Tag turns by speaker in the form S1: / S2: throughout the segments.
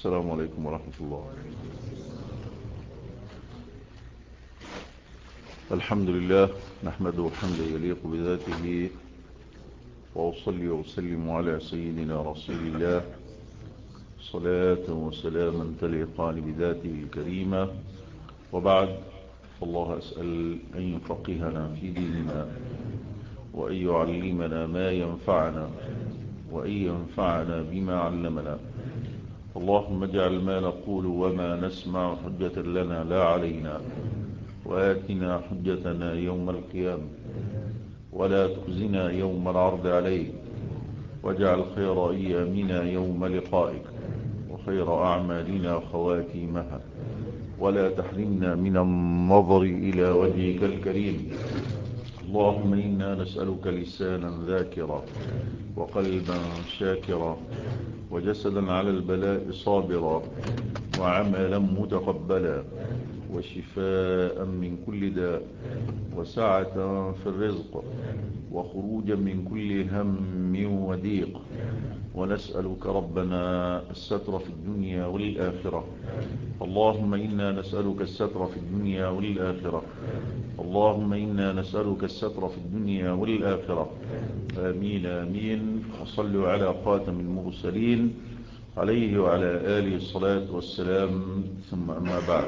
S1: السلام عليكم ورحمة الله. الحمد لله نحمده حمدا يليق بذاته، وأصلي وأسلم على سيدنا رسول الله صلاة وسلاما تليقان بذاته الكريمة. وبعد، فالله أسأل أن يفقهنا في ديننا، وأن يعلمنا ما ينفعنا، وأن ينفعنا بما علمنا. اللهم اجعل ما نقول وما نسمع حجة لنا لا علينا، وآتنا حجتنا يوم القيامة، ولا تخزنا يوم العرض عليك، واجعل خير أيامنا يوم لقائك، وخير أعمالنا خواتيمها، ولا تحرمنا من النظر إلى وجهك الكريم. اللهم إنا نسألك لسانا ذاكرا، وقلبا شاكرا، وجسدا على البلاء صابرا، وعملا متقبلا، وشفاء من كل داء، وسعة في الرزق، وخروجا من كل هم وضيق. ونسألك ربنا الستر في الدنيا والآخرة. اللهم إنا نسألك الستر في الدنيا والآخرة. اللهم إنا نسألك الستر في الدنيا والآخرة. آمين آمين. وصلوا على خاتم المرسلين عليه وعلى آله الصلاة والسلام، ثم أما بعد.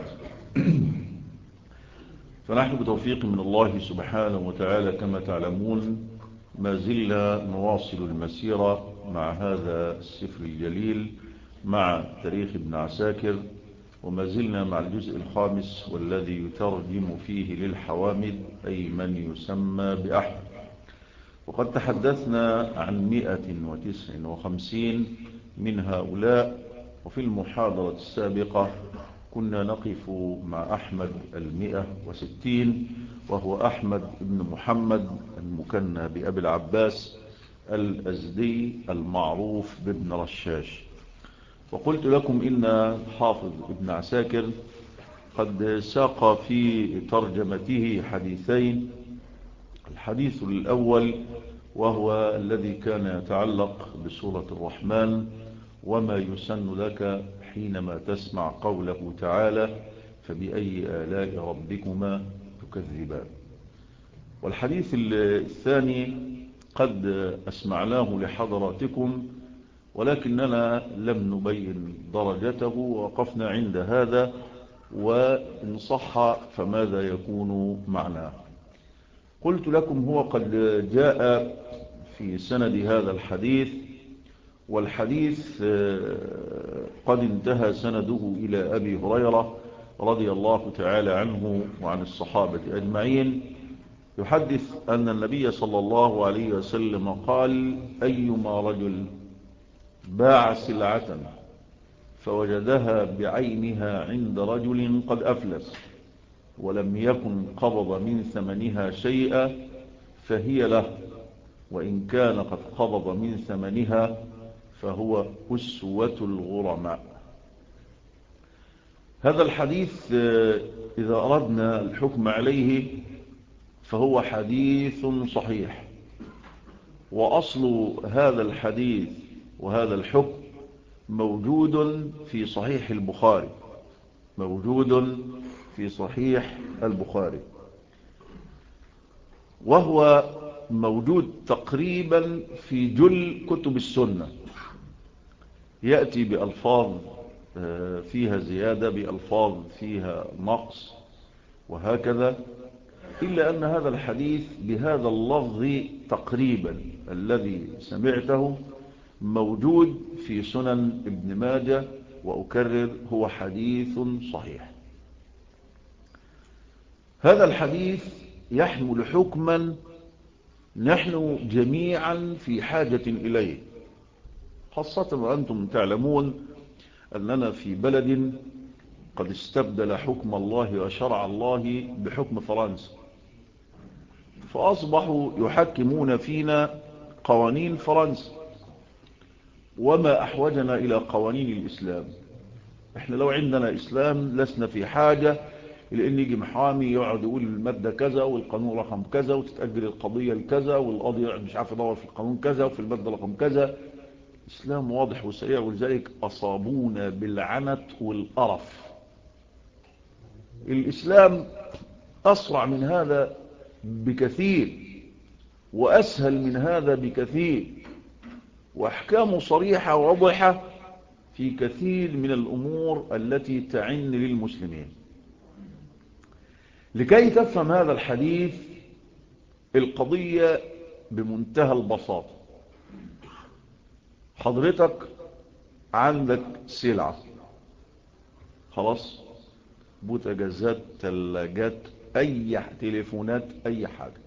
S1: فنحن بتوفيق من الله سبحانه وتعالى كما تعلمون ما زلنا نواصل المسيرة مع هذا السفر الجليل، مع تاريخ ابن عساكر، وما زلنا مع الجزء الخامس والذي يترجم فيه للحوامد، أي من يسمى بأحمد. وقد تحدثنا عن 159 من هؤلاء، وفي المحاضرة السابقة كنا نقف مع أحمد 160، وهو أحمد بن محمد المكنى بأبي العباس الأزدي المعروف بابن رشاش. وقلت لكم إن حافظ ابن عساكر قد ساق في ترجمته حديثين. الحديث الأول وهو الذي كان يتعلق بسورة الرحمن، وما يسن لك حينما تسمع قوله تعالى فبأي آلاء ربكما تكذبان. والحديث الثاني قد أسمعناه لحضراتكم، ولكننا لم نبين درجته، ووقفنا عند هذا، وإن صح فماذا يكون معناه. قلت لكم هو قد جاء في سند هذا الحديث، والحديث قد انتهى سنده إلى أبي هريرة رضي الله تعالى عنه وعن الصحابة أجمعين، يحدث أن النبي صلى الله عليه وسلم قال: أيما رجل باع سلعة فوجدها بعينها عند رجل قد أفلس، ولم يكن قبض من ثمنها شيئا، فهي له، وإن كان قد قبض من ثمنها فهو أسوة الغرماء. هذا الحديث إذا أردنا الحكم عليه فهو حديث صحيح، وأصل هذا الحديث وهذا الحكم موجود في صحيح البخاري، موجود في صحيح البخاري، وهو موجود تقريبا في جل كتب السنة. يأتي بألفاظ فيها زيادة، بألفاظ فيها نقص، وهكذا، إلا أن هذا الحديث بهذا اللفظ تقريبا الذي سمعته موجود في سنن ابن ماجه، وأكرر هو حديث صحيح. هذا الحديث يحمل حكما نحن جميعا في حاجة إليه، خاصة وأنتم تعلمون أننا في بلد قد استبدل حكم الله وشرع الله بحكم فرنسا، فأصبحوا يحكمون فينا قوانين فرنسا، وما أحوجنا إلى قوانين الإسلام. إحنا لو عندنا إسلام لسنا في حاجة إلى أن يجي محامي يقعد يقول المادة كذا والقانون رقم كذا وتتأجل القضية الكذا، والقاضي يقعد مش عارف يدور في القانون كذا وفي المادة رقم كذا. إسلام واضح وسريع، ولذلك أصابونا بالعنت والقرف. الإسلام أسرع من هذا بكثير، وأسهل من هذا بكثير، وأحكامه صريحة وواضحة في كثير من الأمور التي تعن للمسلمين. لكي تفهم هذا الحديث، القضية بمنتهى البساطة. حضرتك عندك سلعة، خلاص، بوتاجازات، ثلاجات، أي تليفونات، أي حاجة.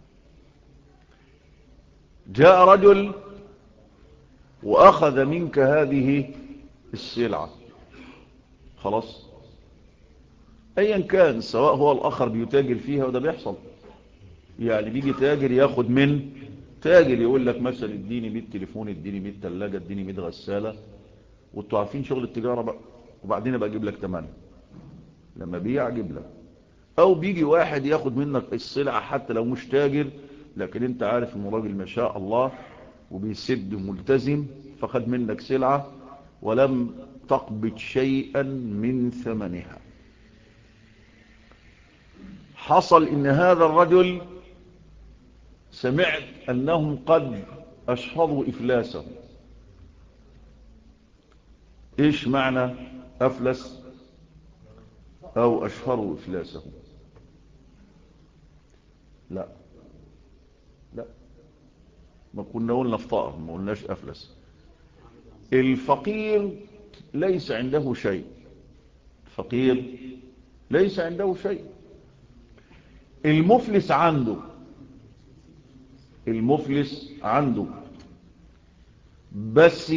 S1: جاء رجل وأخذ منك هذه السلعة، خلاص، أيا كان، سواء هو الآخر بيتاجر فيها، وده بيحصل. يعني بيجي تاجر ياخد من تاجر، يقول لك مثلا اديني 100 تليفون، اديني 100 ثلاجة، اديني 100 غسالة، وانتوا عارفين شغل التجارة بقى، وبعدين ابقى اجيب لك 8 لما بيع اجيب لك. او بيجي واحد ياخد منك السلعة حتى لو مش تاجر، لكن انت عارف انه راجل ما شاء الله وبيسد ملتزم، فخد منك سلعة ولم تقبض شيئا من ثمنها. حصل ان هذا الرجل سمعت انهم قد اشهروا افلاسه. ايش معنى افلس او اشهروا افلاسه؟ لا لا، ما كنا قلنا افتقر، ما قلناش افلس. الفقير ليس عنده شيء، الفقير ليس عنده شيء. المفلس عنده، المفلس عنده، بس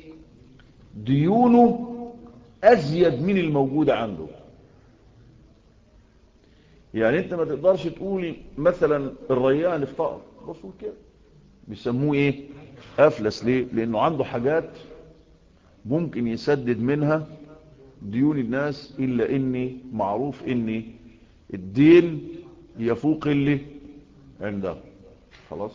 S1: ديونه ازيد من الموجودة عنده. يعني انت ما تقدرش تقول مثلا الريان افتقر، بصوا كده بيسموه ايه؟ افلس. ليه؟ لانه عنده حاجات ممكن يسدد منها ديون الناس، الا اني معروف ان الدين يفوق اللي عنده، خلاص.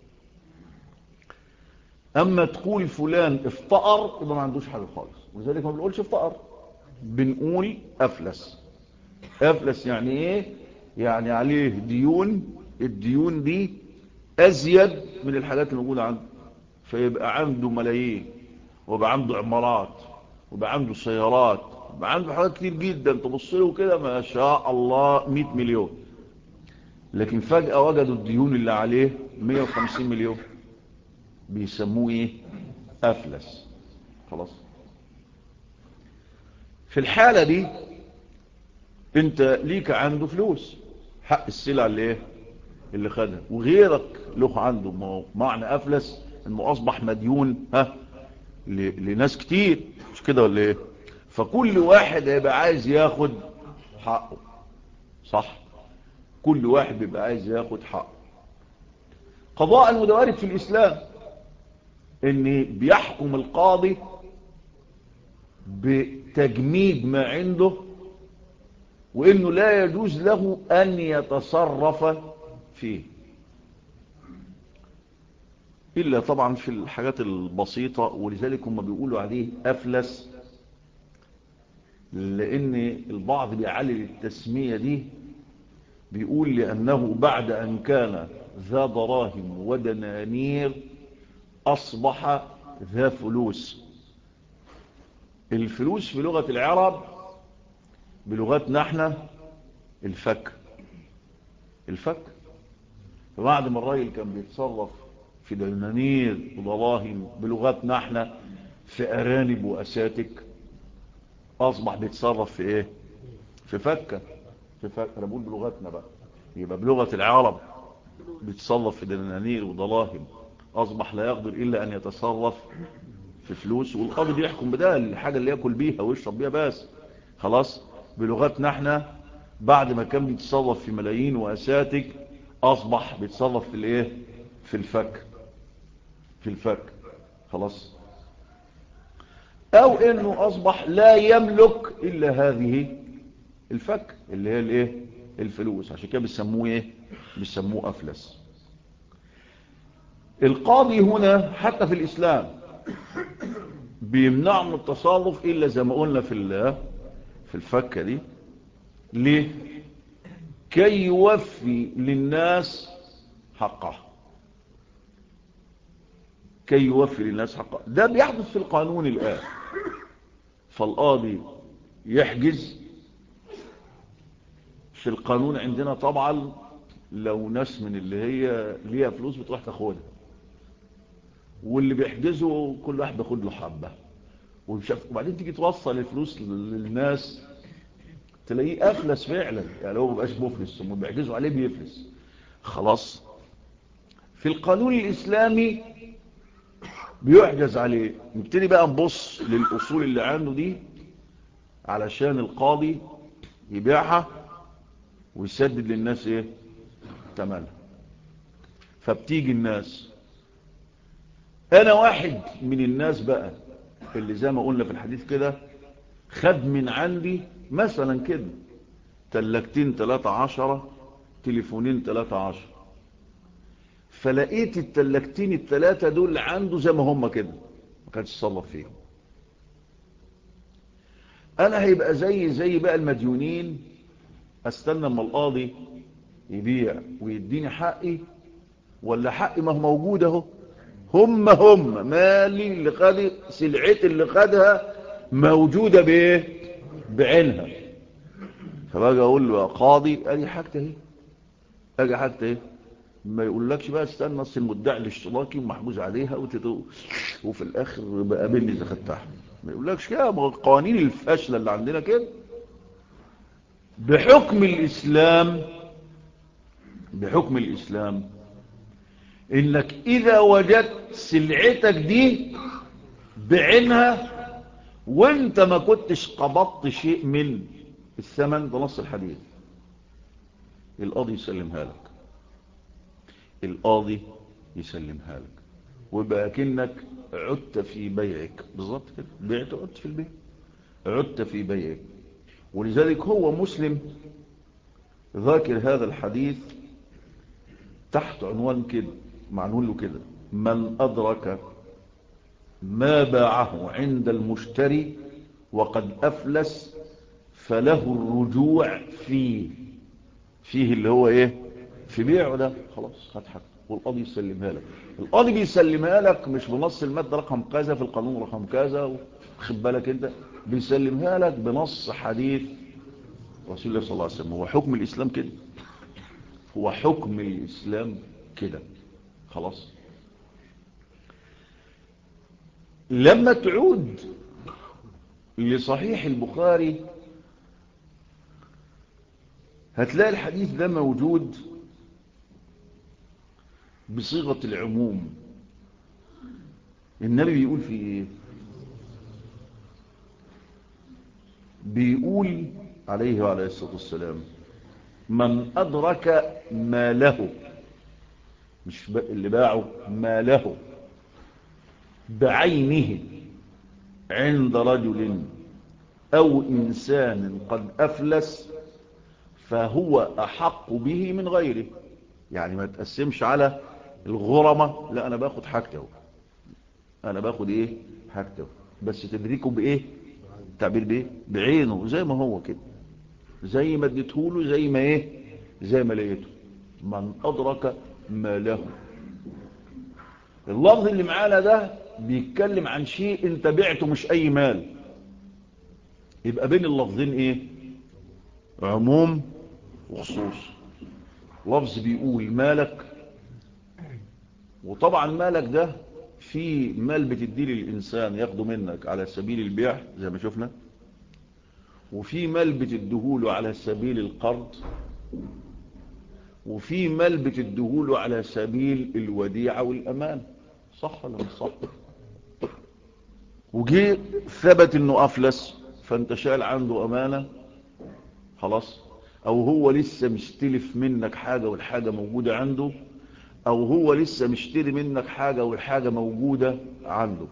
S1: اما تقول فلان افتقر يبقى ما عندوش حاجة خالص، ولذلك ما بنقولش افتقر، بنقول افلس. افلس يعني ايه؟ يعني عليه ديون، الديون دي ازيد من الحاجات الموجودة عنده، فيبقى عنده ملايين، ويبقى عنده عمارات، ويبقى عنده سيارات، ويبقى عنده حاجات كتير جدا، تبص له كده ما شاء الله 100 مليون، لكن فجأة وجدوا الديون اللي عليه 150 مليون، بيسموه ايه؟ افلس، خلاص. في الحالة دي انت ليك عنده فلوس، حق السلع اللي ايه؟ اللي خدها، وغيرك له عنده. ما هو معنى افلس انه اصبح مديون لناس كتير، مش كده ولا ايه؟ فكل واحد هيبقى عايز ياخد حقه، صح؟ كل واحد بيبقى عايز ياخد حقه. قضاء المتوارد في الاسلام ان بيحكم القاضي بتجميد ما عنده، وانه لا يجوز له ان يتصرف فيه، إلا طبعا في الحاجات البسيطة. ولذلك هم بيقولوا عليه أفلس، لأن البعض بيعلل التسمية دي، بيقول لأنه بعد أن كان ذا دراهم ودنانير أصبح ذا فلوس. الفلوس في لغة العرب بلغتنا احنا الفك، الفك. فبعد ما الراجل كان بيتصرف في دنانير ودراهم بلغتنا احنا في أرانب وأساتك، أصبح بيتصرف في إيه؟ في فكة، في فكة. أنا بقول بلغتنا بقى، يبقى بلغة العرب بيتصرف في دنانير ودراهم، أصبح لا يقدر إلا أن يتصرف في فلوس، والقاضي بيحكم بده الحاجة اللي يأكل بيها ويشرب بيها بس، خلاص. بلغتنا احنا بعد ما كان بيتصرف في ملايين وأساتك، أصبح بيتصرف في الإيه؟ في الفك، في الفك، خلاص. او انه اصبح لا يملك الا هذه الفك اللي هي الايه؟ الفلوس. عشان كده بيسموه ايه؟ بيسموه افلس. القاضي هنا حتى في الاسلام بيمنعوا من التصرف إلا زي ما قلنا في الفكة دي. ليه؟ كي يوفي للناس حقه، كي يوفي للناس حقه. ده بيحدث في القانون الآن. فالقاضي يحجز في القانون عندنا طبعا، لو ناس من اللي هي ليها فلوس بتروح تاخدها، واللي بيحجزوا كل واحد بياخد له حبة، وبعدين تيجي توصل الفلوس للناس تلاقيه أفلس فعلا. يعني هو مبقاش مفلس، هم بيحجزوا عليه بيفلس خلاص. في القانون الإسلامي بيحجز عليه. نبتدي بقى نبص للأصول اللي عنده دي علشان القاضي يبيعها ويسدد للناس ايه تمنها. فبتيجي الناس، انا واحد من الناس بقى اللي زي ما قلنا في الحديث كده، خد من عندي مثلا كده تلاجتين 13، تليفونين 13، فلقيت التلاجتين الثلاثة دول عنده زي ما هم كده، ما كانش يصرف فيهم. انا هيبقى زي بقى المديونين، استنى اما القاضي يبيع ويديني حقي، ولا حقي ما هو موجود اهو، هم مالي اللي خد سلعتي اللي خدها موجودة بايه بعينها. فبقى اقول له يا قاضي ادي حاجتي اهي، اجي حاجتي اهي. ما يقولكش بقى استنى اصل المدعي الاشتراكي ومحجوز عليها وفي الاخر بقى بني اذا خدتها. ما يقولكش كده، قوانين الفاشله اللي عندنا كده. بحكم الاسلام، بحكم الاسلام انك اذا وجدت سلعتك دي بعينها وانت ما كنتش قبضت شيء من الثمن، ده نص الحديث، القاضي يسلمها لك، القاضي يسلمها لك، ويبقى كأنك عدت في بيعك بالظبط كده، بعت عدت في البيع، عدت في بيعك. ولذلك هو مسلم ذاكر هذا الحديث تحت عنوان كده، معنون له كده: من أدرك ما باعه عند المشتري وقد أفلس فله الرجوع فيه اللي هو ايه في بيعه ده، خلاص خد حقه والقاضي يسلمها لك. القاضي بيسلمها لك مش بنص المادة رقم كذا في القانون رقم كذا، خد بالك انت، بيسلمها لك بنص حديث رسول الله صلى الله عليه وسلم. هو حكم الإسلام كده، هو حكم الإسلام كده خلاص. لما تعود لصحيح البخاري هتلاقي الحديث ده موجود بصيغة العموم. النبي بيقول في ايه؟ بيقول عليه وعليه الصلاة والسلام: من أدرك ما له، مش اللي باعه، ما له بعينه عند رجل أو إنسان قد أفلس فهو أحق به من غيره. يعني ما تقسمش على الغرمة، لا أنا باخد حاجته، أنا باخد إيه حاجته، بس تدريكه بإيه، تعبير بإيه، بعينه زي ما هو كده، زي ما اديتهوله، زي ما إيه، زي ما لقيته. من أدرك ما له. اللفظ اللي معانا ده بيتكلم عن شيء انت بعته، مش أي مال. يبقى بين اللفظين إيه، عموم وخصوص. لفظ بيقول مالك، وطبعا مالك ده في مال بتديه للإنسان ياخده منك على سبيل البيع زي ما شفنا، وفي مال بتديهوله على سبيل القرض، وفي مال بتديهوله على سبيل الوديعة والأمان. صح ولا مش صح؟ وجي ثبت انه أفلس، فانت شايل عنده أمانة خلاص، او هو لسه مستلف منك حاجة والحاجة موجودة عنده، او هو لسه مشتري منك حاجة والحاجة موجودة عنده.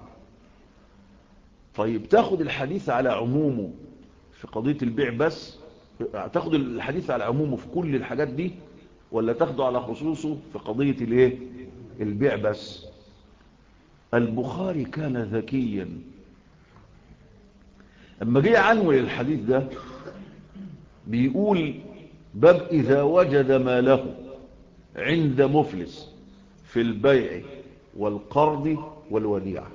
S1: طيب تاخد الحديث على عمومه في قضية البيع بس، تاخد الحديث على عمومه في كل الحاجات دي، ولا تاخده على خصوصه في قضية الايه البيع بس؟ البخاري كان ذكيا، اما جه عنوان الحديث ده بيقول باب إذا وجد ما له عند مفلس في البيع والقرض والوديعة.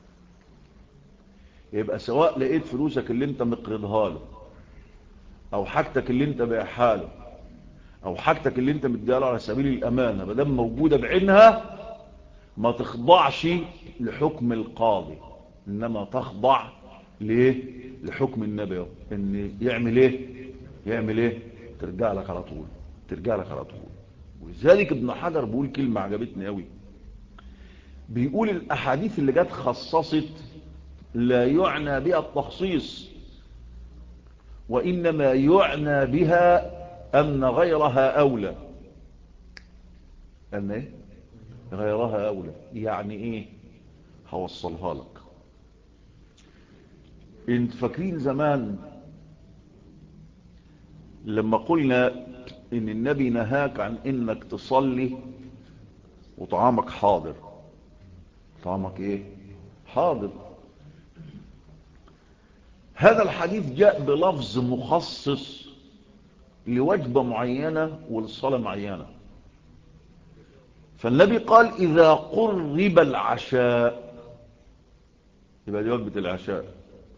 S1: يبقى سواء لقيت فلوسك اللي انت مقرضها له، او حاجتك اللي انت بايعها له، او حاجتك اللي انت مديها له على سبيل الامانه، ما دام موجوده بعينها ما تخضعش لحكم القاضي، انما تخضع ليه؟ لحكم النبي، ان يعمل ايه؟ يعمل ايه؟ ترجع لك على طول، ترجع لك على طول. ولذلك ابن حجر بيقول كلمه عجبتني قوي، بيقول الاحاديث اللي جت خصصت لا يعنى بها التخصيص، وانما يعنى بها ان غيرها اولى. ان ايه؟ غيرها اولى. يعني ايه؟ هوصلها لك. انت فاكرين زمان لما قلنا ان النبي نهاك عن انك تصلي وطعامك حاضر؟ طعامك ايه؟ حاضر. هذا الحديث جاء بلفظ مخصص لوجبة معينة ولصلاة معينة. فالنبي قال إذا قرب العشاء، يبقى دي وجبة العشاء،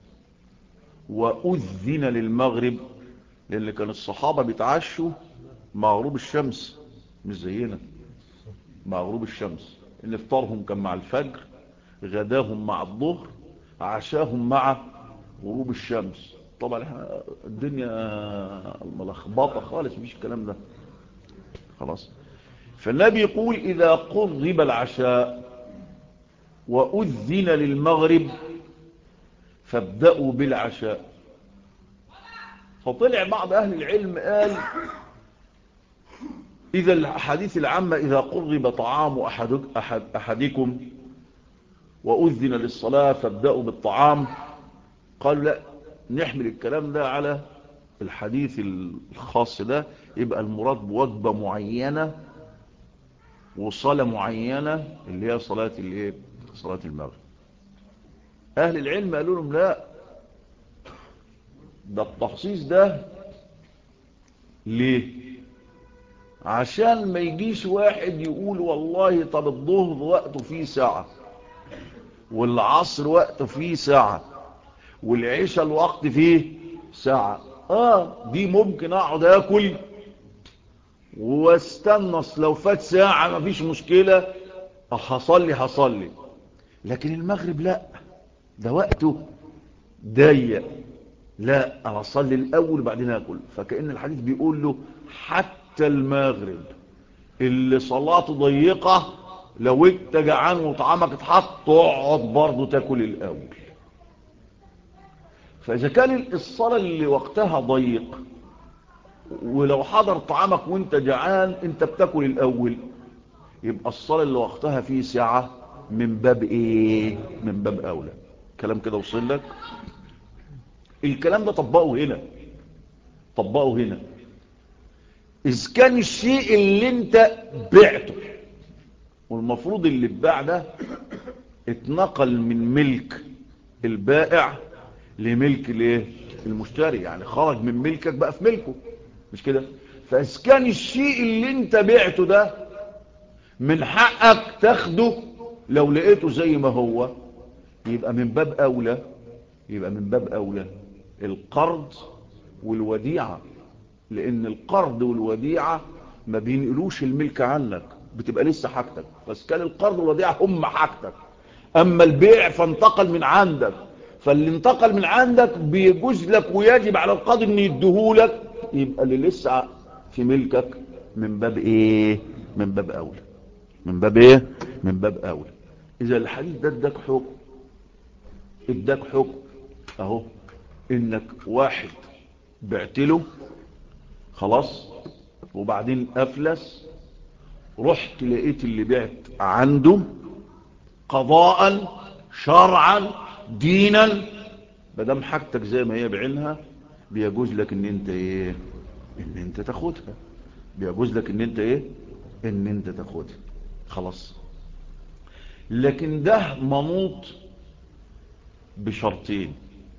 S1: وأذن للمغرب، لأن كان الصحابة بيتعشوا مع غروب الشمس، مش زينا مع غروب الشمس، إن افطارهم كان مع الفجر، غداهم مع الظهر، عشاهم مع غروب الشمس. طبعا الدنيا ملخبطة خالص، مفيش الكلام ده خلاص. فالنبي يقول إذا قرب العشاء وأذن للمغرب فابدأوا بالعشاء. فطلع بعض أهل العلم قال إذا الحديث العامة إذا قرب طعام أحدكم وأذن للصلاة فابدأوا بالطعام، قالوا لا، نحمل الكلام ده على الحديث الخاص ده، يبقى المراد بوجبة معينة وصلاة معينة اللي هي صلاة الايه؟ صلاة المغرب. اهل العلم قالوا لهم لا، ده التخصيص ده ليه؟ عشان ما يجيش واحد يقول والله طب الظهر وقته فيه ساعة، والعصر وقته فيه ساعة، والعشاء الوقت فيه ساعة. دي ممكن اقعد اكل واستنص، لو فات ساعة مفيش مشكلة، هصلي. لكن المغرب لا، ده وقته ضيق، لا انا اصلي الاول وبعدين اكل. فكأن الحديث بيقول له حتى المغرب اللي صلاته ضيقة لو انت جعان وطعامك اتحط تقعد برضه تاكل الاول. فاذا كان الصلاة اللي وقتها ضيق ولو حضر طعامك وانت جعان انت بتاكل الاول، يبقى الصلاة اللي وقتها فيه ساعة من باب ايه؟ من باب اولى. كلام كده وصل لك؟ الكلام ده طبقه هنا. إذ كان الشيء اللي انت بعته، والمفروض اللي اتباع ده اتنقل من ملك البائع لملك الايه؟ المشتري، يعني خرج من ملكك بقى في ملكه، مش كده؟ فإذ كان الشيء اللي انت بعته ده من حقك تاخده لو لقيته زي ما هو، يبقى من باب أولى القرض والوديعة، لأن القرض والوديعة ما بينقلوش الملك عنك، بتبقى لسه حاجتك. بس كان القرض والوديعة هم حاجتك، أما البيع فانتقل من عندك، فاللي انتقل من عندك بيجوز لك ويجب على القاضي ان يديهولك، يبقى اللي لسه في ملكك من باب ايه؟ من باب أولى. من باب ايه؟ من باب أولى. إذا الحديث ده اداك حكم اهو، انك واحد بعتله خلاص وبعدين افلس، رحت لقيت اللي بعت عنده قضاء شرعا دينا، مادام حاجتك زي ما هي بعينها بيجوز لك ان انت ايه؟ ان انت تاخدها. بيجوز لك ان انت ايه؟ ان انت تاخدها. خلاص. لكن ده منوط بشرطين.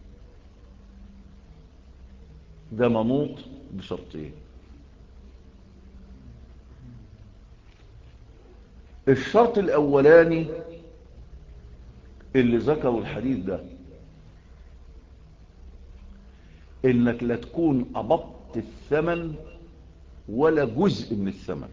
S1: ده منوط بشرطين. الشرط الأولاني اللي ذكروا الحديث ده إنك لا تكون قبضت الثمن ولا جزء من الثمن.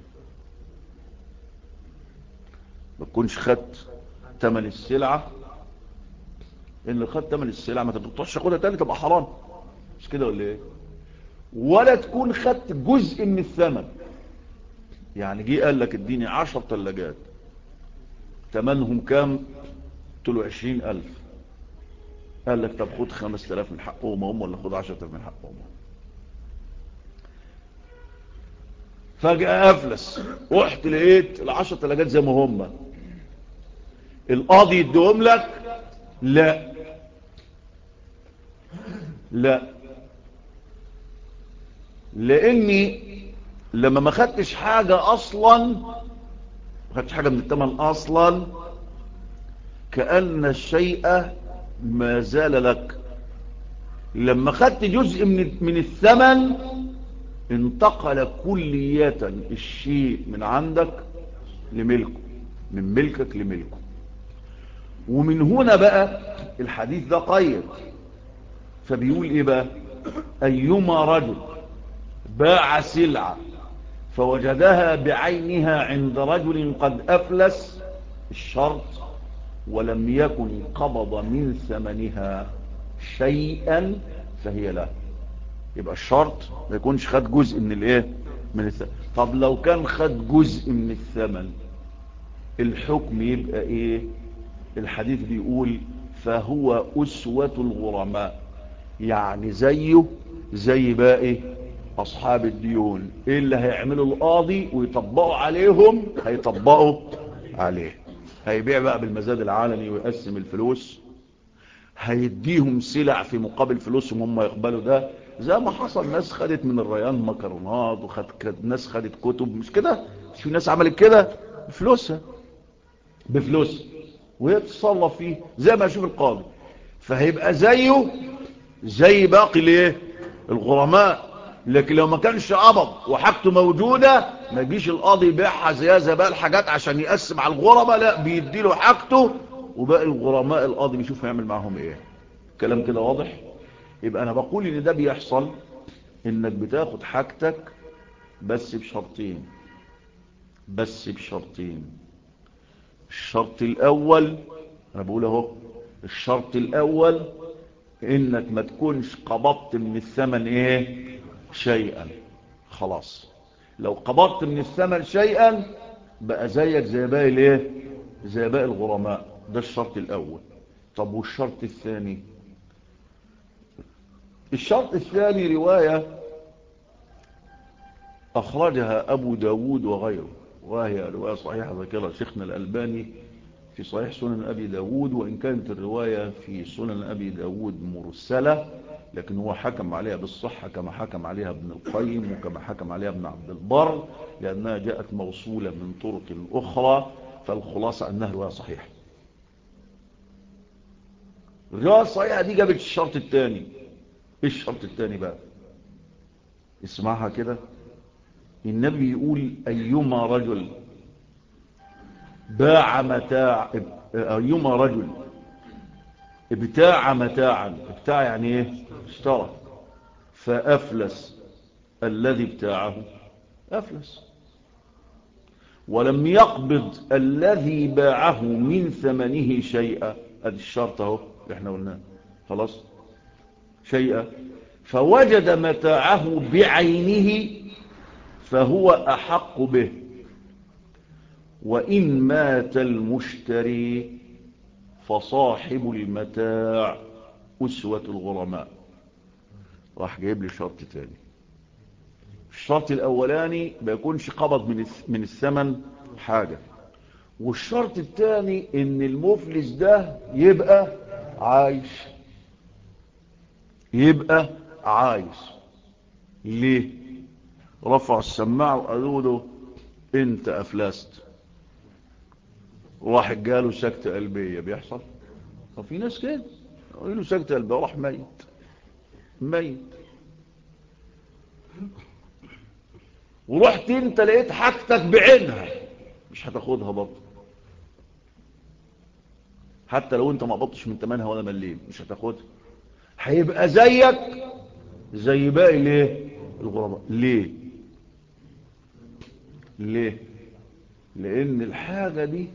S1: ما تكونش خدت ثمن السلعة. إن خدت ثمن السلعة ما تبطلش تاخدها تاني، تبقى حرام، مش كده ولا ايه؟ ولا تكون خدت جزء من الثمن. يعني جه قال لك اديني 10 ثلاجات ثمنهم كام؟ قلت له 20,000. قال لك طب خد 5,000 من حقهم هم ولا خد 10,000 من حقهم هم. فجأة أفلس، رحت لقيت ال10 ثلاجات زي ما هم. القاضي يديهم لك؟ لا لا، لاني لما ما خدتش حاجة اصلا، ما خدتش حاجة من الثمن اصلا، كأن الشيء ما زال لك. لما خدت جزء من الثمن انتقل كلية الشيء من عندك لملكه، من ملكك لملكه. ومن هنا بقى الحديث ده قيد، فبيقول ايه بقى؟ ايما رجل باع سلعة فوجدها بعينها عند رجل قد أفلس الشرط ولم يكن قبض من ثمنها شيئا فهي له. يبقى الشرط ما يكونش خد جزء من الايه؟ من الثمن. طب لو كان خد جزء من الثمن الحكم يبقى ايه؟ الحديث بيقول فهو أسوة الغرماء، يعني زيه زي باقي أصحاب الديون. إيه اللي هيعملوا القاضي ويطبقوا عليهم؟ هيطبقوا عليه. هيبيع بقى بالمزاد العالمي ويقسم الفلوس، هيديهم سلع في مقابل فلوسهم هم يقبلوا ده، زي ما حصل. ناس خدت من الريان مكرونات، ناس خدت كتب، مش كده؟ مش في ناس عملت كده بفلوسها، وهي تتصرف فيه زي ما يشوف القاضي. فهيبقى زيه زي باقي الايه؟ الغرماء. لكن لو ما كانش قبض وحاجته موجودة ما يجيش القاضي يبيعها زي باقي الحاجات عشان يقسم على الغرماء، لا، بيديله حاجته وباقي الغرماء القاضي بيشوف هيعمل معهم ايه. كلام كده واضح؟ يبقى انا بقول ان ده بيحصل، انك بتاخد حاجتك بس بشرطين. الشرط الاول، انا بقول اهو، الشرط الاول انك ما تكونش قبضت من الثمن ايه؟ شيئا. خلاص، لو قبضت من الثمن شيئا بقى زيك زي باقي الايه؟ زي باقي الغرماء. ده الشرط الاول. طب والشرط الثاني؟ الشرط الثاني رواية اخرجها ابو داود وغيره، وهي رواية صحيحة ذكرها شيخنا الألباني في صحيح سنن أبي داود، وإن كانت الرواية في سنن أبي داود مرسلة، لكن هو حكم عليها بالصحة كما حكم عليها ابن القيم وكما حكم عليها ابن عبد البر، لأنها جاءت موصولة من طرق أخرى، فالخلاصة أنها رواية صحيحة. الرواية الصحيحة دي جابت الشرط الثاني. إيه الشرط الثاني بقى؟ اسمعها كده. النبي يقول أيما رجل باع متاع، أيما رجل ابتاع متاعا، ابتاع يعني ايه؟ اشترى، فأفلس الذي ابتاعه، أفلس، ولم يقبض الذي باعه من ثمنه شيئا. ادي الشرط اهو اللي احنا قلناه، خلاص، شيئا، فوجد متاعه بعينه فهو أحق به، وإن مات المشتري فصاحب المتاع أسوة الغرماء. راح جايب لي شرط تاني. الشرط الأولاني ما يكونش قبض من الثمن حاجة، والشرط الثاني ان المفلس ده يبقى عايش. ليه؟ رفع السماعة وقالوا له انت افلست، واحد جاله سكتة قلبية، بيحصل. ففي ناس كده يقولوا سكتة قلبية وراح ميت. ورحت انت لقيت حاجتك بعينها، مش هتاخدها برضه، حتى لو انت ما قبضتش من تمنها ولا مليم مش هتاخدها. هيبقى زيك زي باقي ليه الغرباء. ليه؟ لان الحاجة دي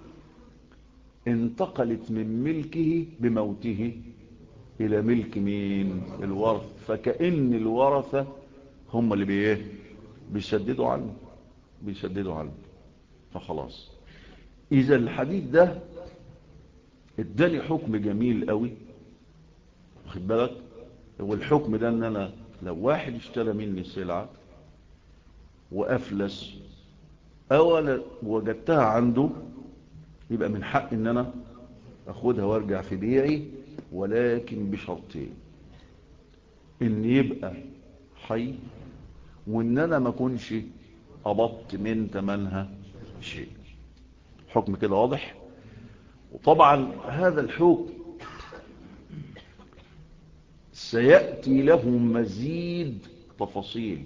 S1: انتقلت من ملكه بموته الى ملك مين؟ الورث. فكأن الورثة هم اللي بيسددوا عنه. فخلاص. اذا الحديث ده اداني حكم جميل قوي، واخد بالك؟ والحكم ده ان انا لو واحد اشترى مني سلعة وافلس او انا وجدتها عنده، يبقى من حق ان انا اخدها وارجع في بيعي، ولكن بشرطين: ان يبقى حي، وان انا ما كنش قبضت من تمنها شيء. حكم كده واضح. وطبعا هذا الحكم سيأتي له مزيد تفاصيل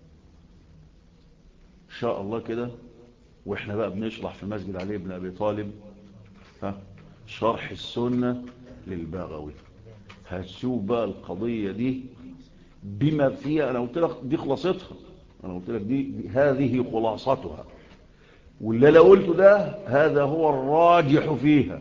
S1: ان شاء الله كده، واحنا بقى بنشرح في مسجد علي بن ابي طالب شرح السنة للبغوي. هتشوف بقى القضية دي بما فيها. انا قلت لك دي خلاصتها، انا قلت لك دي هذه خلاصتها، واللي انا قلته ده هذا هو الراجح فيها.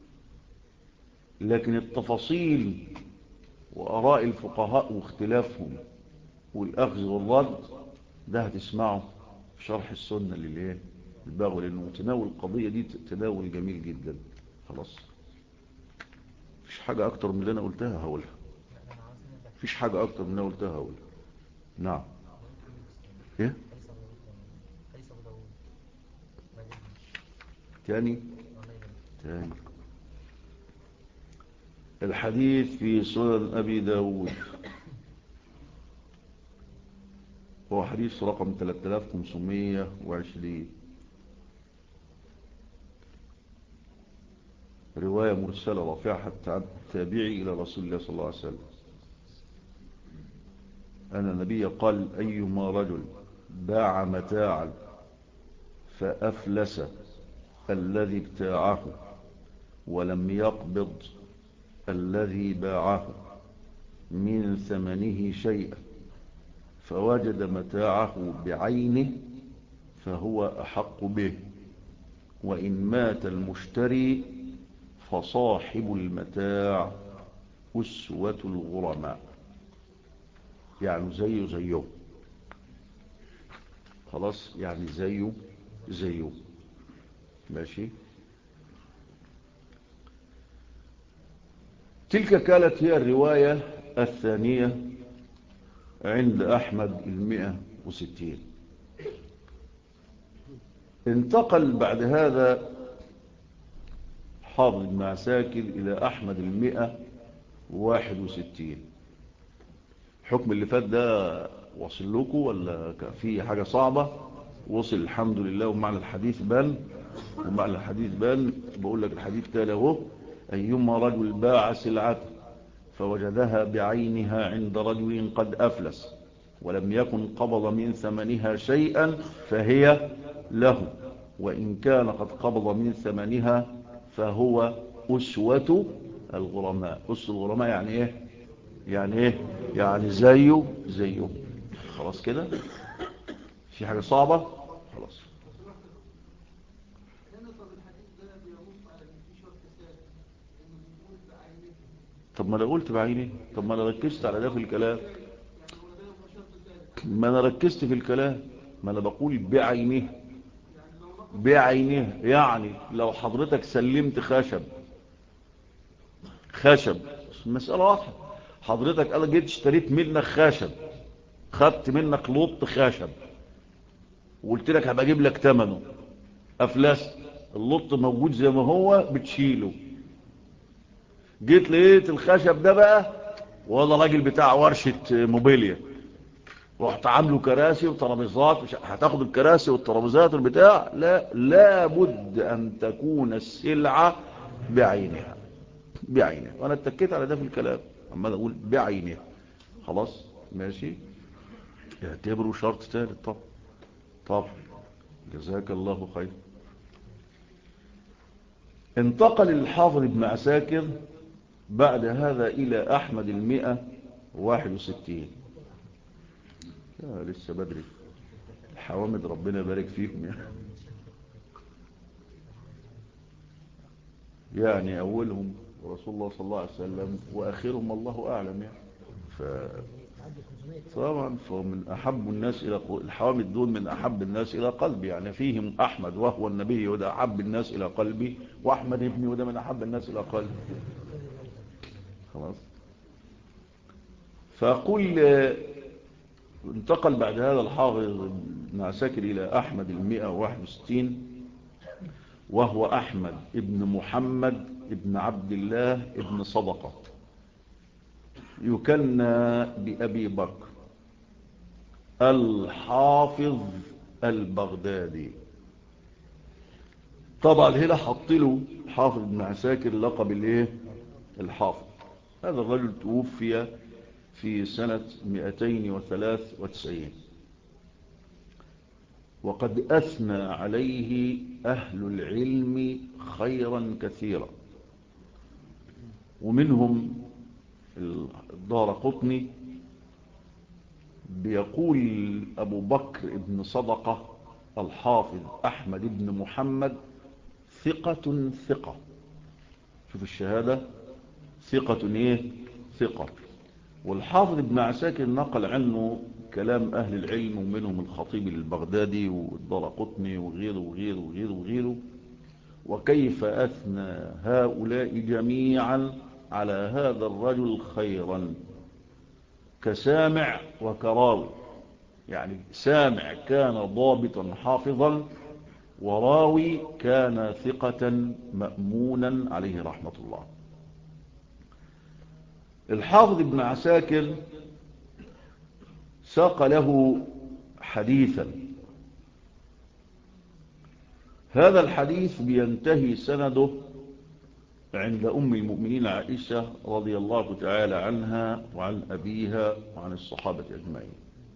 S1: لكن التفاصيل وآراء الفقهاء واختلافهم والأخذ والرد ده هتسمعه في شرح السنة للبغوي، لأنه تناول القضية دي تناول جميل جدا. خلاص، مفيش حاجة أكتر من اللي أنا قلتها هقولها. مفيش حاجة أكتر من اللي أنا قلتها هقولها. نعم. إيه؟ تاني الحديث في سنن أبي داود، هو حديث رقم 3520، رواية مرسلة رافعة حتى عن التابعي إلى رسول الله صلى الله عليه وسلم أن النبي قال: أيما رجل باع متاعا فأفلس الذي ابتاعه ولم يقبض الذي باعه من ثمنه شيئا، فوجد متاعه بعينه، فهو أحق به، وإن مات المشتري فصاحب المتاع أسوة الغرماء. يعني زيه خلاص، يعني زيه ماشي. تلك كانت هي الرواية الثانية عند أحمد 160. انتقل بعد هذا حافظ بن عساكر إلى أحمد 161. الحكم اللي فات ده وصل لكم ولا كان فيه حاجة صعبة؟ وصل الحمد لله. ومعنى الحديث بان بقول لك الحديث تالي اهو: أيما رجل باع سلعته فوجدها بعينها عند رجل قد أفلس ولم يكن قبض من ثمنها شيئا فهي له، وإن كان قد قبض من ثمنها فهو أسوة الغرماء. أسوة الغرماء يعني إيه؟ يعني زيه. خلاص كده؟ في حاجة صعبة؟ خلاص. طب ما انا قلت بعيني، طب ما انا ركزت على ده في الكلام، ما انا ركزت في الكلام، ما انا بقول بعينه. يعني لو حضرتك سلمت خشب المسألة واضحة. حضرتك انا جيت اشتريت منك خشب، خدت منك لط خشب وقلت لك هبقى اجيب لك ثمنه، افلست، اللط موجود زي ما هو بتشيله. جيت لقيت الخشب ده بقى، ولا راجل بتاع ورشة موبيليا، رحت عامله كراسي وترابيزات، هتاخد الكراسي والترابيزات والبتاع؟ لا، لابد أن تكون السلعة بعينها. بعينها. وأنا اتكيت على ده في الكلام عمال أقول بعينها. خلاص ماشي، يعتبروا شرط ثالث. طب جزاك الله خير. انتقل الحافظ ابن عساكر بعد هذا إلى أحمد 161. لسه بدري، الحوامد ربنا يبارك فيهم يعني أولهم رسول الله صلى الله عليه وسلم وآخرهم الله أعلم يعني. طبعا فمن أحب الناس إلى الحوامد دول من أحب الناس إلى قلبي، يعني فيهم أحمد وهو النبي وده أحب الناس إلى قلبي، وأحمد ابني وده من أحب الناس إلى قلبي. خلاص. فأقول انتقل بعد هذا الحافظ ابن عساكر إلى أحمد 161، وهو أحمد ابن محمد ابن عبد الله ابن صدقة، يكنى بأبي بكر الحافظ البغدادي. طبعا هنا حط له حافظ ابن عساكر لقب الايه؟ الحافظ. هذا الرجل توفي في سنة 293، وقد أثنى عليه أهل العلم خيرا كثيرا، ومنهم الدارقطني بيقول أبو بكر ابن صدقة الحافظ أحمد ابن محمد ثقة ثقة. شوف الشهادة، ثقة ايه؟ ثقة. والحافظ ابن عساكر نقل عنه كلام أهل العلم، ومنهم الخطيب البغدادي والدارقطني وغيره وغيره وغيره وغيره، وكيف أثنى هؤلاء جميعا على هذا الرجل خيرا، كسامع وكراوي. يعني سامع كان ضابطا حافظا، وراوي كان ثقة مأمونا عليه رحمة الله. الحافظ ابن عساكر ساق له حديثا، هذا الحديث بينتهي سنده عند أم المؤمنين عائشة رضي الله تعالى عنها وعن أبيها وعن الصحابة أجمعين.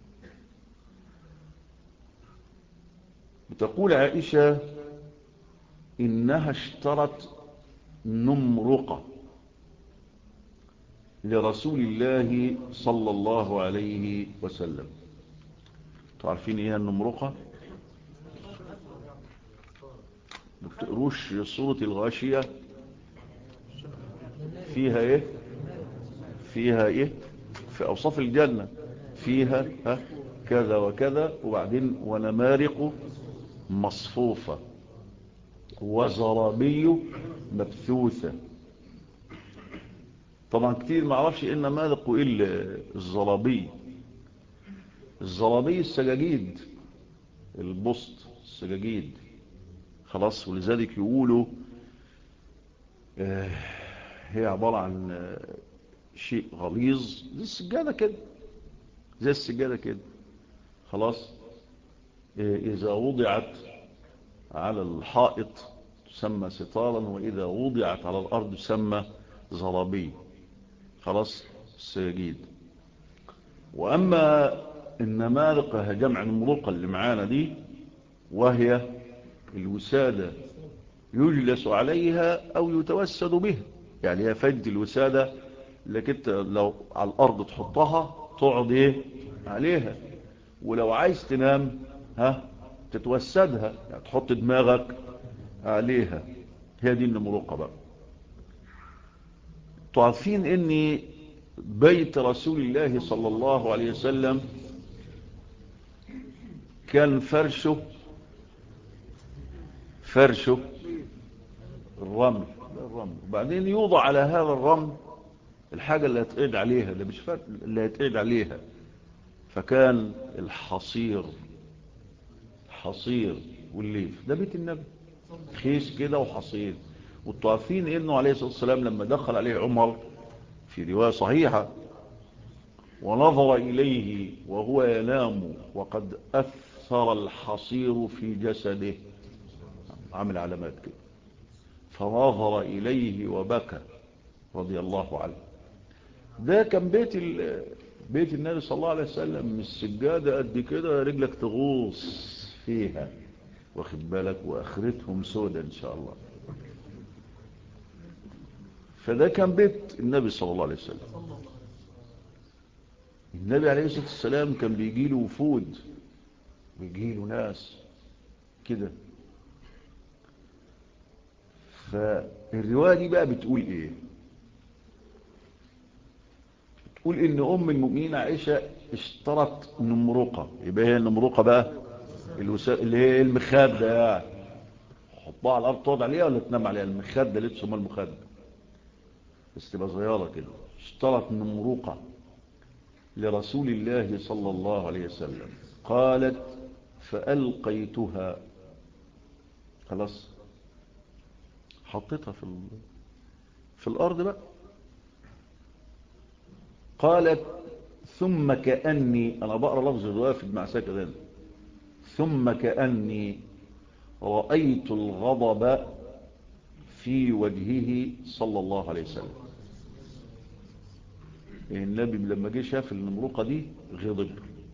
S1: بتقول عائشة إنها اشترت نمرقة لرسول الله صلى الله عليه وسلم. تعرفين ايه النمرقة؟ بتقروش سورة الغاشية؟ فيها ايه؟ فيها ايه؟ في اوصاف الجنة فيها كذا وكذا، وبعدين ونمارق مصفوفة وزرابي مبثوثة. طبعا كتير ما عرفش ان نمارق الا الزرابي. الزرابي السجاجيد، البسط السجاجيد. خلاص. ولذلك يقولوا هي عبارة عن شيء غليظ زي السجادة كده، زي السجادة كده. خلاص. إذا وضعت على الحائط تسمى ستارا، وإذا وضعت على الأرض تسمى زرابي. خلاص. السجاجيد. وأما النمارق جمع نمرقة اللي معانا دي، وهي الوسادة يجلس عليها أو يتوسد بها. يعني هي فايدة الوسادة، لكن لو على الأرض تحطها تقعد ايه عليها، ولو عايز تنام تتوسدها، يعني تحط دماغك عليها. هي دي النمرقة بقى. تعرفين ان بيت رسول الله صلى الله عليه وسلم كان فرشه الرمل. وبعدين يوضع على هذا الرمل الحاجة اللي هتقعد عليها، اللي مش فرق اللي هتقعد عليها. فكان الحصير والليف ده بيت النبي، خيش كده وحصير. والطوافين انه عليه الصلاة والسلام لما دخل عليه عمر في رواية صحيحة ونظر إليه وهو ينام وقد أثر الحصير في جسده، عمل علامات كده، فنظر إليه وبكى رضي الله عنه. ده كان بيت النبي صلى الله عليه وسلم، من السجادة قد كده رجلك تغوص فيها، واخد بالك، وآخرتهم سودة إن شاء الله. فده كان بيت النبي صلى الله عليه وسلم. النبي عليه الصلاة والسلام كان بيجيله وفود، بيجيله ناس كده. فالرواية دي بقى بتقول ايه؟ بتقول ان ام المؤمنين عائشة اشترت نمرقة. يبقى هي النمرقة بقى اللي هي المخدة، يعني حطها على الارض تقعد عليها ولا تنام عليها؟ المخدة اللي تسمى المخدة، بس تبقى صغيرة كده. اشترت نمرقة لرسول الله صلى الله عليه وسلم. قالت فألقيتها، خلاص حطيتها في الأرض بقى. قالت ثم كأني، أنا بقرأ لفظ الوافد مع ساكن، ثم كأني رأيت الغضب في وجهه صلى الله عليه وسلم. النبي لما جه شاف النمرقة دي غضب،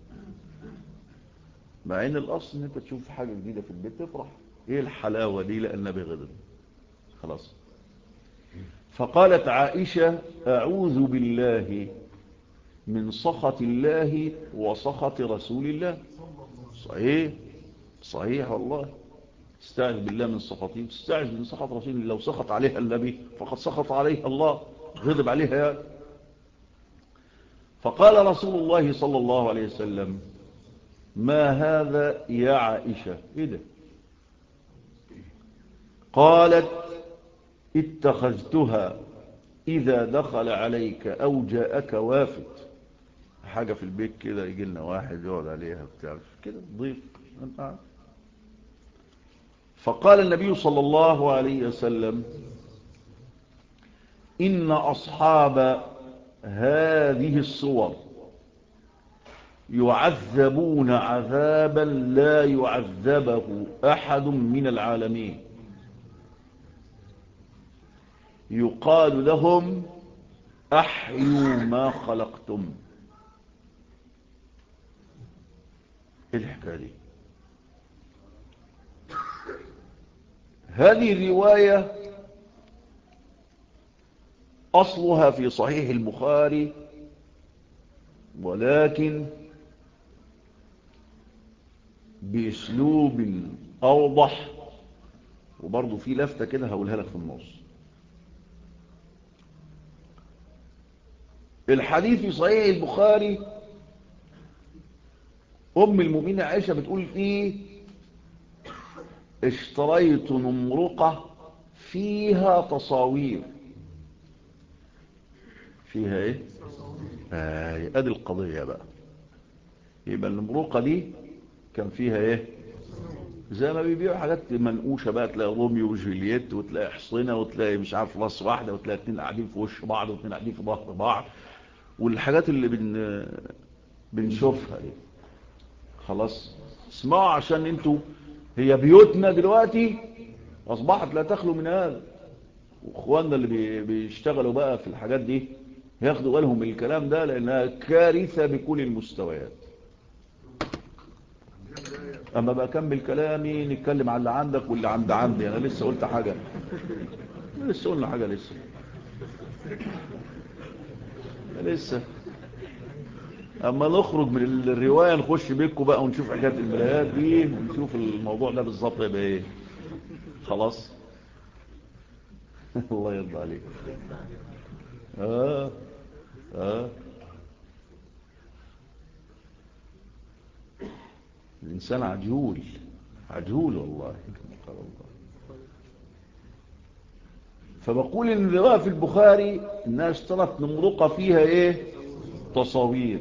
S1: مع ان الاصل ان انت تشوف حاجة جديدة في البيت تفرح. ايه الحلاوة دي؟ لأن النبي غضب خلاص. فقالت عائشة أعوذ بالله من سخط الله وسخط رسول الله. صحيح صحيح والله. تستعذ بالله من سخطه، تستعذ من سخط رسول الله. لو سخط عليها النبي فقد سخط عليها الله، غضب عليها يعني. فقال رسول الله صلى الله عليه وسلم ما هذا يا عائشة؟ ايه ده؟ قالت اتخذتها إذا دخل عليك أو جاءك وافد، حاجة في البيت كده يجي لنا واحد يقعد عليها بتعرف كده ضيف. فقال النبي صلى الله عليه وسلم إن أصحاب هذه الصور يعذبون عذابا لا يعذبه أحد من العالمين، يقال لهم أحيوا ما خلقتم. إيه الحكاية دي؟ هذه الرواية أصلها في صحيح البخاري، ولكن بأسلوب أوضح، وبرضو في لفتة كده هقولها لك في النص. الحديث في صحيح البخاري أم المؤمنين عائشة بتقول فيه اشتريت نمرقة فيها تصاوير. فيها ايه؟ ادي القضية بقى. يبقى النمرقة دي كان فيها ايه؟ زي ما بيبيعوا حاجات منقوشة بقى، تلاقي روميو وجولييت، وتلاقي حصينة، وتلاقي مش عارف راس واحدة، وتلاقي اتنين قاعدين في وش بعض، واتنين قاعدين في ظهر بعض، والحاجات اللي بنشوفها دي. خلاص اسمعوا عشان انتوا، هي بيوتنا دلوقتي اصبحت لا تخلو من هذا. واخواننا اللي بيشتغلوا بقى في الحاجات دي ياخدوا بالهم من الكلام ده، لانها كارثة بكل المستويات. اما بكمل كلامي نتكلم على اللي عندك واللي عندي. انا لسه قلت حاجة؟ لسه قلنا حاجة؟ لسه. اما نخرج من الرواية نخش بيكم بقى ونشوف حكاية المرايات دي، ونشوف الموضوع ده بالظبط يبقى ايه. خلاص. الله يرضى عليك. اه اه الانسان عجول، عجول والله. فبقول ان الرواية في البخاري انها اشترت نمرقة فيها ايه؟ تصاوير.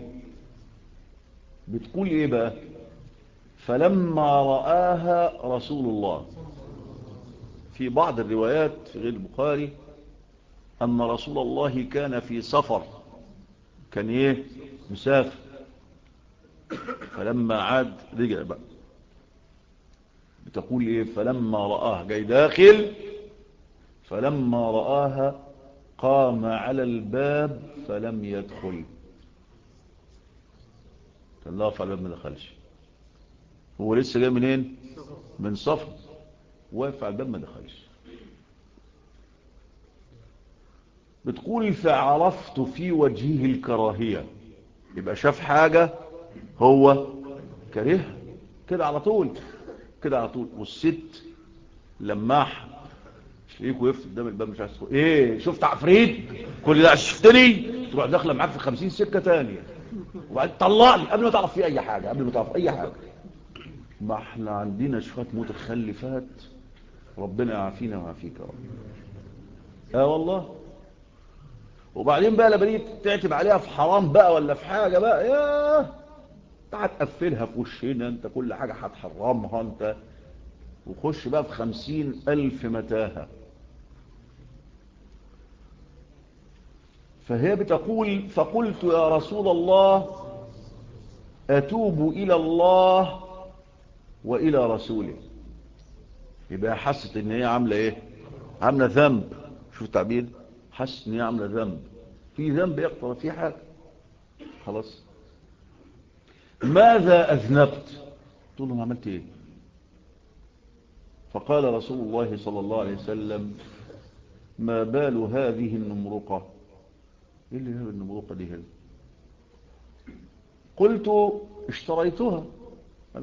S1: بتقول ايه بقى؟ فلما رآها رسول الله، في بعض الروايات في غير البخاري أن رسول الله كان في سفر. كان ايه؟ مسافر. فلما عاد رجع بقى، بتقول ايه؟ فلما رآها جاي داخل، فلما رآها قام على الباب فلم يدخل. كان لا على الباب ما دخلش، هو لسه جاي منين؟ من سفر، واقف على الباب ما دخلش. بتقول فعرفت في وجهه الكراهية، يبقى شاف حاجة هو كرهها كده على طول، كده على طول. والست لماح شريك وقفت قدام الباب مش عايز تدخل، ايه شفت عفريت كل ده شفتني؟ تروح داخله معاك في 50 سكه تانية، وبعدين طلقني قبل ما تعرف فيه اي حاجه، قبل ما تعرف اي حاجه. ما احنا عندنا شويه متخلفات، ربنا يعافينا ويعافيك يا رب. والله. وبعدين بقى لما تيجي تعتب عليها في حرام بقى ولا في حاجه بقى، ياه انت هتقفلها في وشنا، انت كل حاجه هتحرمها انت، وخش بقى في 50,000 متاهه. فهي بتقول فقلت يا رسول الله أتوب إلى الله وإلى رسوله. يبقى حست إن هي عاملة إيه؟ عاملة ذنب. شوف التعبير، حست إن هي عاملة ذنب، في ذنب يقتضي في حاجة. خلاص. ماذا أذنبت؟ تقول لهم عملت إيه؟ فقال رسول الله صلى الله عليه وسلم ما بال هذه النمرقة؟ إيه اللي هي النمرقة دي هذه؟ قلت اشتريتها. أنا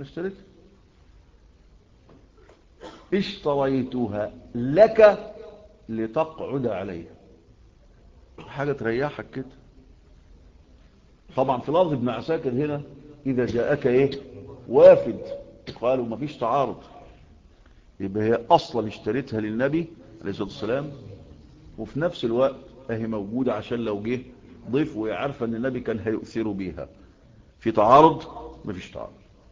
S1: اشتريتها لك لتقعد عليها، حاجة تريحك كده. طبعا في لفظ ابن عساكر هنا إذا جاءك إيه؟ وافد، قالوا ما فيش تعارض، يبقى هي أصلا اشتريتها للنبي عليه الصلاة والسلام، وفي نفس الوقت اهي موجودة عشان لو جه ضيف وهي عارفة ان النبي كان هيؤثر بيها. في تعارض؟ ما فيش تعارض.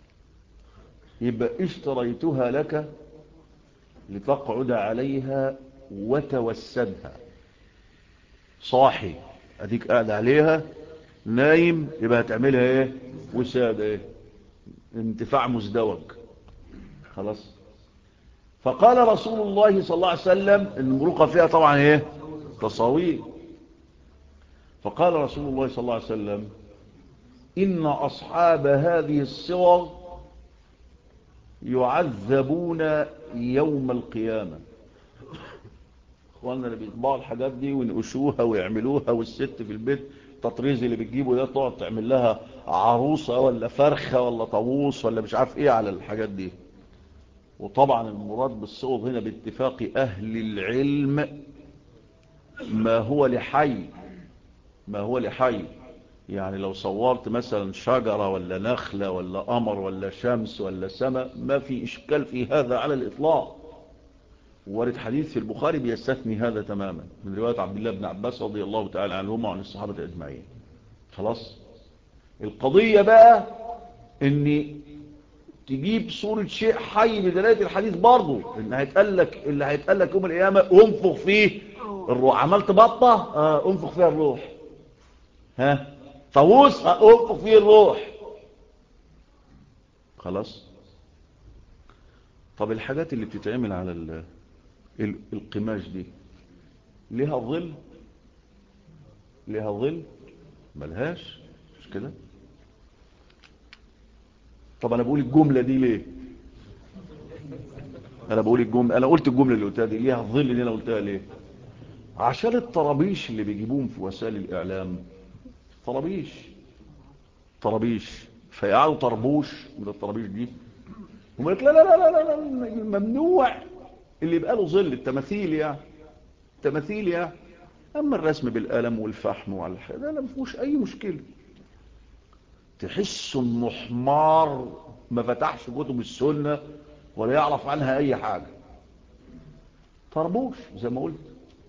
S1: يبقى اشتريتها لك لتقعد عليها وتوسدها. صاحي اديك قاعد عليها، نايم يبقى هتعملها ايه؟ وسادة، ايه؟ انتفاع مزدوج. خلاص. فقال رسول الله صلى الله عليه وسلم، المروقة فيها طبعا ايه؟ تصاوير. فقال رسول الله صلى الله عليه وسلم إن أصحاب هذه الصور يعذبون يوم القيامة. اخواننا اللي بيطبعوا الحاجات دي وينقشوها ويعملوها، والست في البيت التطريز اللي بتجيبه ده تقعد تعمل لها عروسة ولا فرخة ولا طاووس ولا مش عارف ايه على الحاجات دي. وطبعا المراد بالصور هنا باتفاق اهل العلم ما هو لحي، ما هو لحي. يعني لو صورت مثلا شجرة ولا نخلة ولا قمر ولا شمس ولا سماء ما في إشكال في هذا على الإطلاق. وارد حديث في البخاري بيستثني هذا تماما من رواية عبد الله بن عباس رضي الله تعالى عنهما وعن الصحابة أجمعين. خلاص. القضية بقى ان تجيب صورة شيء حي بدلاله الحديث برضه، ان هيتقال لك اللي هيتقال لك يوم القيامة انفخ فيه الروح. عملت بطة انفخ فيها الروح. ها طاووس انفخ فيه الروح. خلاص. طب الحاجات اللي بتتعمل على القماش دي ليها ظل؟ ليها ظل؟ ملهاش، مش كده؟ طب انا بقول الجملة دي ليه؟ انا قلت الجملة اللي قلتها دي ليها ظل اللي انا قلتها ليه؟ عشان الطرابيش اللي بيجيبوهم في وسائل الاعلام، طرابيش فيقعدوا طربوش من الطرابيش دي، وما لك لا لا لا لا لا ممنوع اللي يبقى له ظل. التماثيل يعني، التماثيل يعني. اما الرسم بالقلم والفحم وعلى الحاجة ده ما فيهوش اي مشكله. تحس انه حمار ما فتحش كتب السنه ولا يعرف عنها اي حاجه. طربوش زي ما قلت.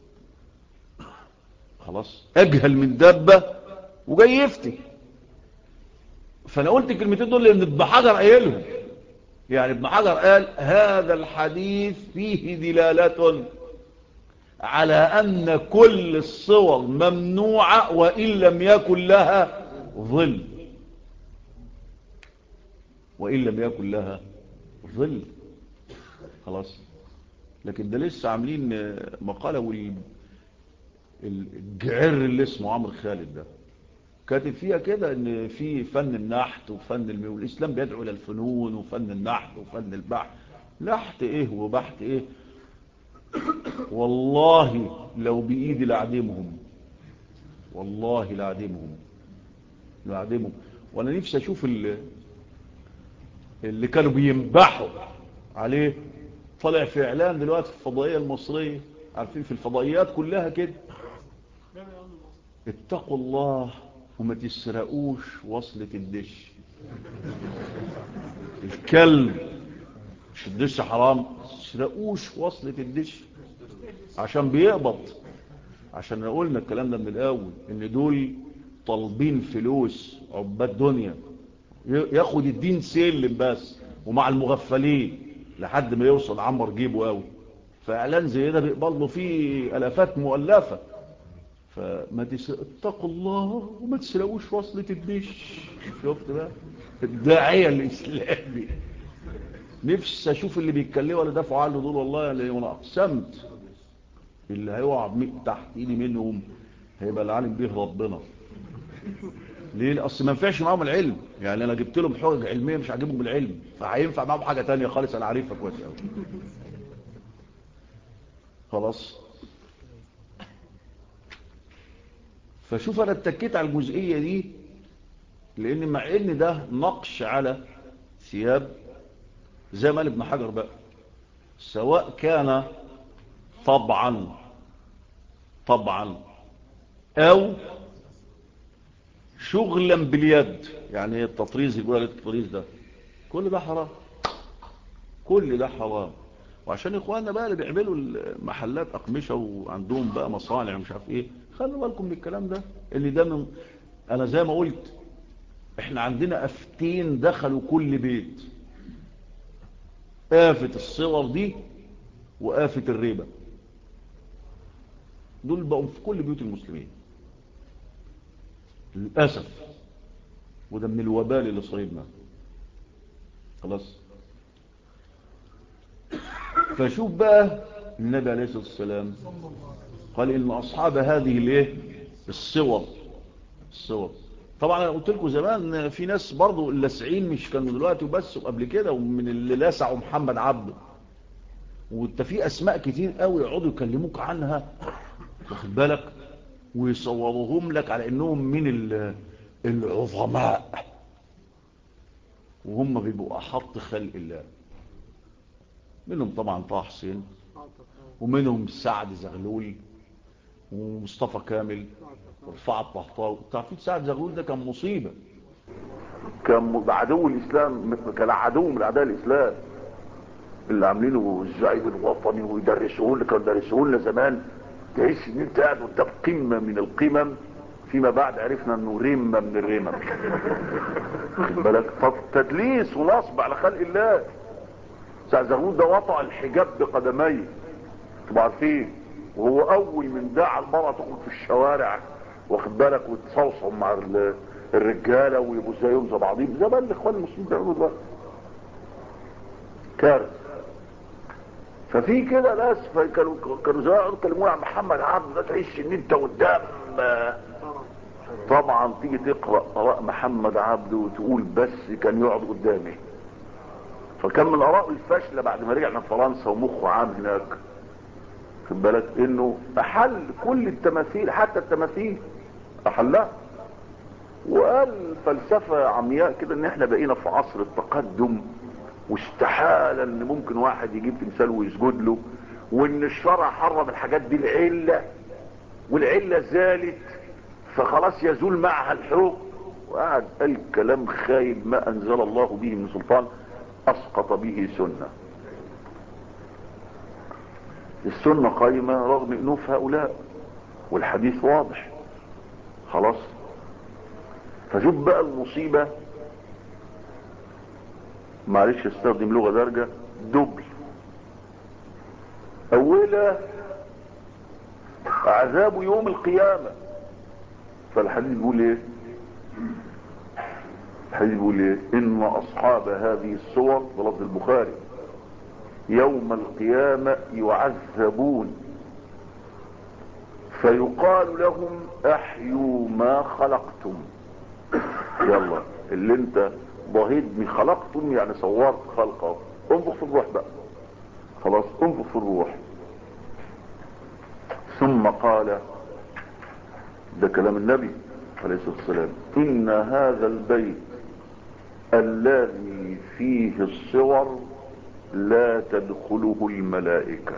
S1: خلاص. اجهل من دبه وجاي يفتي. فانا قلت الكلمتين دول لان ابن حجر قايلهم. يعني ابن حجر قال هذا الحديث فيه دلالة على أن كل الصور ممنوعة وإن لم يكن لها ظل وإن لم يكن لها ظل. خلاص. لكن ده لسه عاملين مقالة الجعر اللي اسمه عمرو خالد ده كاتب فيها كده ان في فن النحت وفن والاسلام بيدعو الى الفنون وفن النحت وفن البحث. نحت ايه وبحث ايه؟ والله لو بايدي لاعدمهم، والله لاعدمهم. وانا نفسي اشوف اللي كانوا بينبحوا عليه طلع في اعلان دلوقتي في الفضائيه المصريه. عارفين في الفضائيات كلها كده، اتقوا الله وما تسرقوش وصلة الدش. الكلب مش الدش حرام، تسرقوش وصلة الدش عشان بيقبض. عشان قلنا الكلام ده من الاول ان دول طالبين فلوس عباد دنيا، ياخد الدين سلم بس ومع المغفلين لحد ما يوصل عمر جيبه قوي. فاعلان زي ده بيقبض له فيه الافات مؤلفه. فما اتقوا الله وما تسرقوش وصلة الدش. شفت بقى الداعية الإسلامي. نفسي أشوف اللي بيتكلموا ولا دافعوا عنه دول. والله أنا أقسمت اللي هيقع تحت إيدي منهم هيبقى العالم به ربنا. ليه؟ أصل ما ينفعش معاهم العلم. يعني أنا جبت لهم حجج علمية مش عاجبهم بالعلم، فهينفع معاهم حاجة تانية خالص أنا عارفها كويس قوي. خلاص. فشوف أنا اتكيت على الجزئية دي لأن مع إن ده نقش على ثياب زي ما قال ابن حجر بقى، سواء كان طبعا أو شغلا باليد. يعني التطريز يقول لك التطريز ده كل ده حرام، كل ده حرام. وعشان إخواننا بقى اللي بيعملوا المحلات أقمشة وعندهم بقى مصانع ومش عارف إيه، خلوا بالكم من الكلام ده اللي ده من. أنا زي ما قلت إحنا عندنا آفتين دخلوا كل بيت، آفة الصور دي وآفة الريبة. دول بقوا في كل بيوت المسلمين للأسف، وده من الوبال اللي صايبنا. خلاص. فشوف بقى النبي عليه الصلاة والسلام قال إن أصحاب هذه الايه الصور. طبعا أنا قلت لكم زمان في ناس برضو اللاسعين مش كانوا دلوقتي وبس وقبل كده، ومن اللي لاسعوا محمد عبده. وانت في أسماء كتير قوي يقعدوا يكلموك عنها، واخد بالك، ويصوروهم لك على إنهم من العظماء، وهم بيبقوا أحط خلق الله. منهم طبعا طه حسين، ومنهم سعد زغلول ومصطفى كامل ورفعت طهطاوي. تعرفين سعد زغلول ده كان مصيبة، كان عدو الإسلام، كان عدو من أعداء الإسلام اللي عاملينه الزعيم الوطني ويدرسوه اللي كانوا يدرسوه لنا زمان. تحس ان انت قاعد قدام قمة من القمم. فيما بعد عرفنا انه رمة من الرمم. خد بالك، فتدليس ونصب على خلق الله. سعد زغلول ده وطأ الحجاب بقدميه، تبقى عارفين، وهو اول من دعا المرأة تخرج في الشوارع، واخد بالك، وتصوصهم مع الرجالة ويبقوا زيهم زي بعضهم زي ما الاخوان المسلمين بيعملوا دلوقتي. كارثة. ففي كده ناس كانوا زمان يكلمونا عن محمد عبده ده، تعيش ان انت قدام. طبعا تيجي تقرأ آراء محمد عبده وتقول بس كان يقعد قدامي. فكان من آراء الفاشلة بعد ما رجع من فرنسا ومخه عام هناك، خد بالك، انه احل كل التماثيل، حتى التماثيل احلها، وقال فلسفة عمياء كده ان احنا بقينا في عصر التقدم، واستحالة ان ممكن واحد يجيب تمثال ويسجد له، وان الشرع حرم الحاجات دي العلة، والعلة زالت فخلاص يزول معها الحكم. وقعد قال كلام خايب ما انزل الله به من سلطان، اسقط به سنة. السنة قائمة رغم انوف هؤلاء، والحديث واضح. خلاص. فشوف بقى المصيبة، معلش استخدم لغة درجة دبل. اولا عذاب يوم القيامة. فالحديث بيقول ايه؟
S2: الحديث بيقول ايه؟ ان اصحاب هذه الصور بلفظ البخاري يوم القيامة يعذبون فيقال لهم احيوا ما خلقتم. يلا اللي انت ضهيد خلقتم يعني صورت خلقه، انفخ في الروح بقى، خلاص انفخ في الروح. ثم قال، ده كلام النبي عليه الصلاة والسلام، ان هذا البيت الذي فيه الصور لا تدخله الملائكة.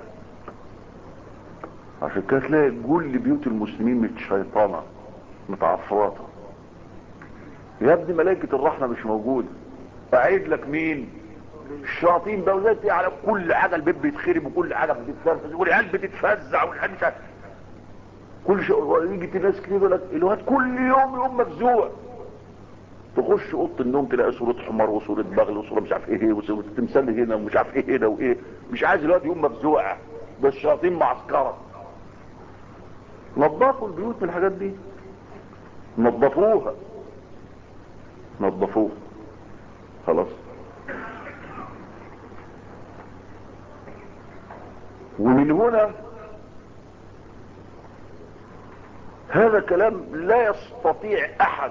S2: عشان كده تلاقي كل بيوت المسلمين متشيطنة متعفرطة. يا ابني ملائكة الرحمة مش موجودة. اعيد لك مين؟ الشياطين بقى، وزي على كل حاجة البيت بيتخرب وكل حاجة بتتفرفز والعيال بتتفزع والعيال مش عارف كل شيء. يجي ناس كتير يقول لك الواد كل يوم مفزوع. تخش اوضه النوم تلاقي صورة حمار وصورة بغل وصورة مش عارف ايه وصورة تمثال هنا ومش عارف ايه هنا وايه. مش عايز الواد يوم مفزوع، ده الشياطين معسكرة. نظفوا البيوت من الحاجات دي، نظفوها خلاص. ومن هنا هذا كلام لا يستطيع احد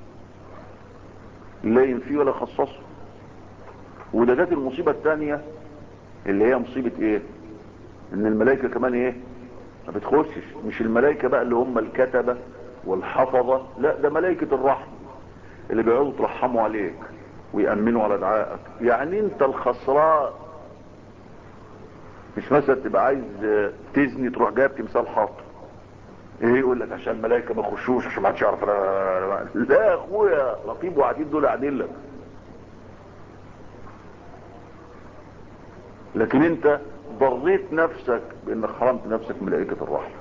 S2: لا ينفيه ولا يخصصه. وده جت المصيبة الثانية اللي هي مصيبة ايه؟ ان الملائكة كمان ايه؟ ما بتخشش. مش الملائكة بقى اللي هم الكتبة والحفظة، لا ده ملائكة الرحمة اللي بيقعدوا ترحموا عليك ويأمنوا على دعائك. يعني انت الخسران. مش مثلا تبقى عايز تزني تروح جايب تمثال حاطط ايه يقول لك عشان الملائكة ما يخشوش عشان ما حدش يعرف. لا يا اخويا، رقيب وعديد دول قاعدين لك. لكن انت ضريت نفسك بانك حرمت نفسك من ملائكة الرحمة.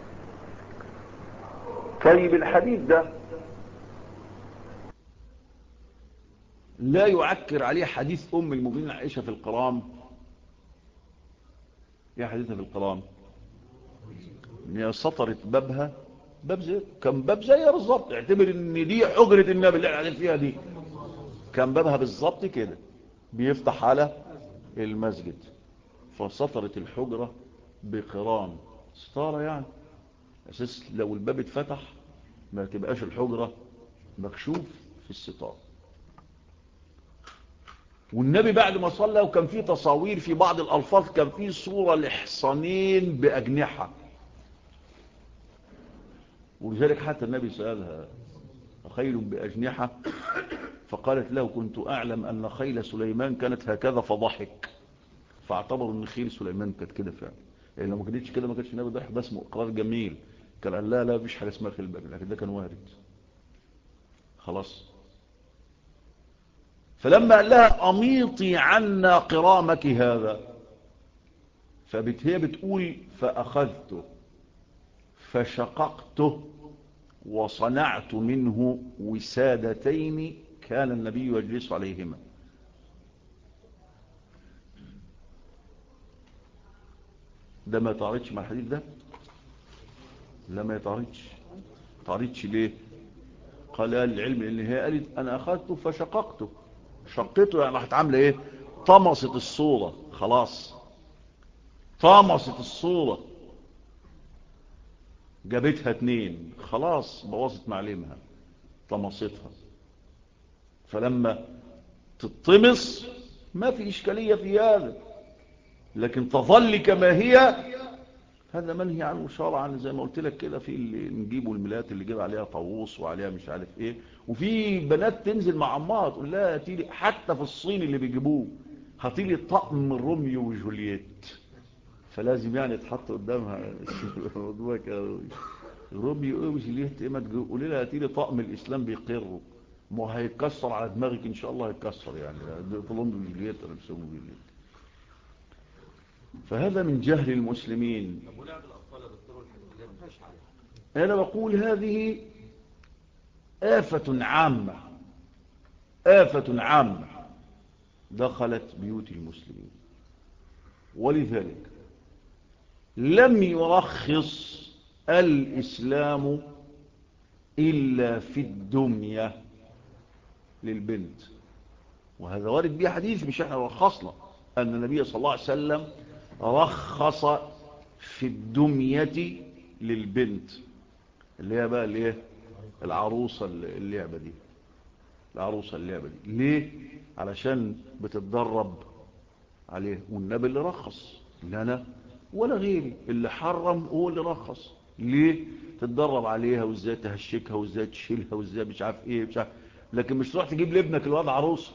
S2: طيب الحديث ده
S1: لا يعكر عليه حديث ام المؤمنين عائشة في القرام. يا حديثها في القرام ان هي سطرت بابها، باب زي كان باب زي بالظبط. اعتبر ان دي حجرة النبي اللي قاعدين فيها دي، كان بابها بالظبط كده بيفتح على المسجد. فسطرت الحجرة بقرام، ستارة يعني، اساس لو الباب اتفتح ما تبقاش الحجرة مكشوف في الستار. والنبي بعد ما صلى وكان فيه تصاوير في بعض الألفاظ، كان فيه صورة لحصانين بأجنحة. ولذلك حتى النبي سألها خيل بأجنحة، فقالت له كنت أعلم أن خيل سليمان كانت هكذا فضحك. فاعتبروا أن خيل سليمان كانت كده فعلا. يعني لو ما كانتش كده ما كانش النبي ضحك. ده اسمه إقرار جميل. كان قال لا مفيش حاجة اسمها خيل بأجنحة، لكن ده كان وارد خلاص. فلما قال لها أميطي عنا قرامك هذا، فهي بتقول فأخذته فشققته وصنعت منه وسادتين كان النبي يجلس عليهما. ده ما يتعارضش مع الحديث ده؟ لا ما يتعارضش ليه؟ قال العلم ان هي قالت انا اخذته فشققته. شقته يعني راحت عامله ايه؟ طمست الصوره خلاص، طمست الصوره، جابتها اتنين خلاص، بوظت معلمها، طمستها. فلما تطمس ما في اشكاليه في هذا، لكن تظل كما هي هذا منهي عنه شرعا. زي ما قلت لك كده، في اللي نجيبوا الملايات اللي جيب عليها طاووس وعليها مش عارف ايه، وفي بنات تنزل مع امها تقول لها هاتيلي، حتى في الصين اللي بيجيبوه هاتيلي طقم روميو وجولييت. فلازم يعني تحط قدامها الموضوع كده، روميو ايه وجولييت ايه؟ ما تقولي لها هاتيلي طقم الاسلام بيقره، ما هيتكسر على دماغك ان شاء الله، هيتكسر يعني روميو وجولييت ولا بيسموه جولييت. فهذا من جهل المسلمين. أنا بقول هذه آفة عامة، آفة عامة دخلت بيوت المسلمين. ولذلك لم يرخص الإسلام إلا في الدمية. للبنت. وهذا وارد به حديث، مش احنا رخصنا أن النبي صلى الله عليه وسلم رخص في الدمية للبنت، اللي هي بقى اللي هي العروسة اللعبة دي. العروسة اللعبة دي ليه؟ علشان بتتدرب عليه، والنبي اللي رخص، لا أنا ولا غيري، اللي حرم هو اللي رخص. ليه؟ تتدرب عليها وازاي تهشكها وازاي تشيلها وازاي مش عارف ايه مش عارف. لكن مش تروح تجيب لابنك الواد عروسه،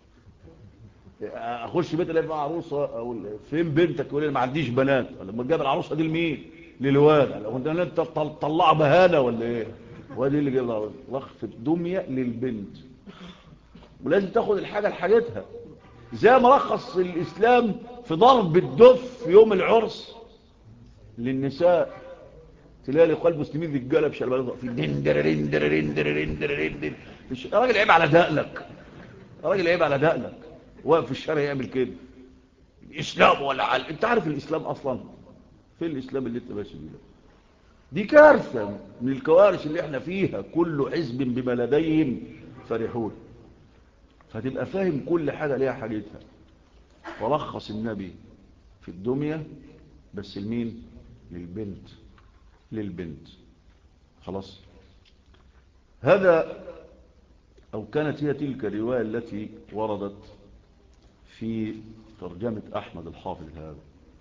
S1: اخش بيت الاقي عروسه، اقول فين بنتك؟ يقول لي ما عنديش بنات. لما جاب العروسه دي لمين؟ للواد. لو انت تطلع بهانه ولا ايه؟ وادي اللي جاب العروسه. رخص الدميه للبنت، ولازم تاخد الحاجه لحاجتها. زي ما رخص الاسلام في ضرب الدف في يوم العرس للنساء، تلاقي الاخوان المسلمين رجاله بشلبات في دين درين درين درين درين. راجل عيب على دقنك، راجل عيب على دقنك، واقف في الشارع يعمل كده. الاسلام ولا علم؟ انت عارف الاسلام اصلا؟ في الاسلام اللي انت ماشي بيه دي كارثه من الكوارث اللي احنا فيها. كل حزب بما لديهم فرحون. فتبقى فاهم كل حاجه ليها حاجتها. ورخص النبي في الدميه، بس لمين؟ للبنت. للبنت. خلاص. هذا أو كانت هي تلك الرواية التي وردت في ترجمة أحمد الحافظ. هذا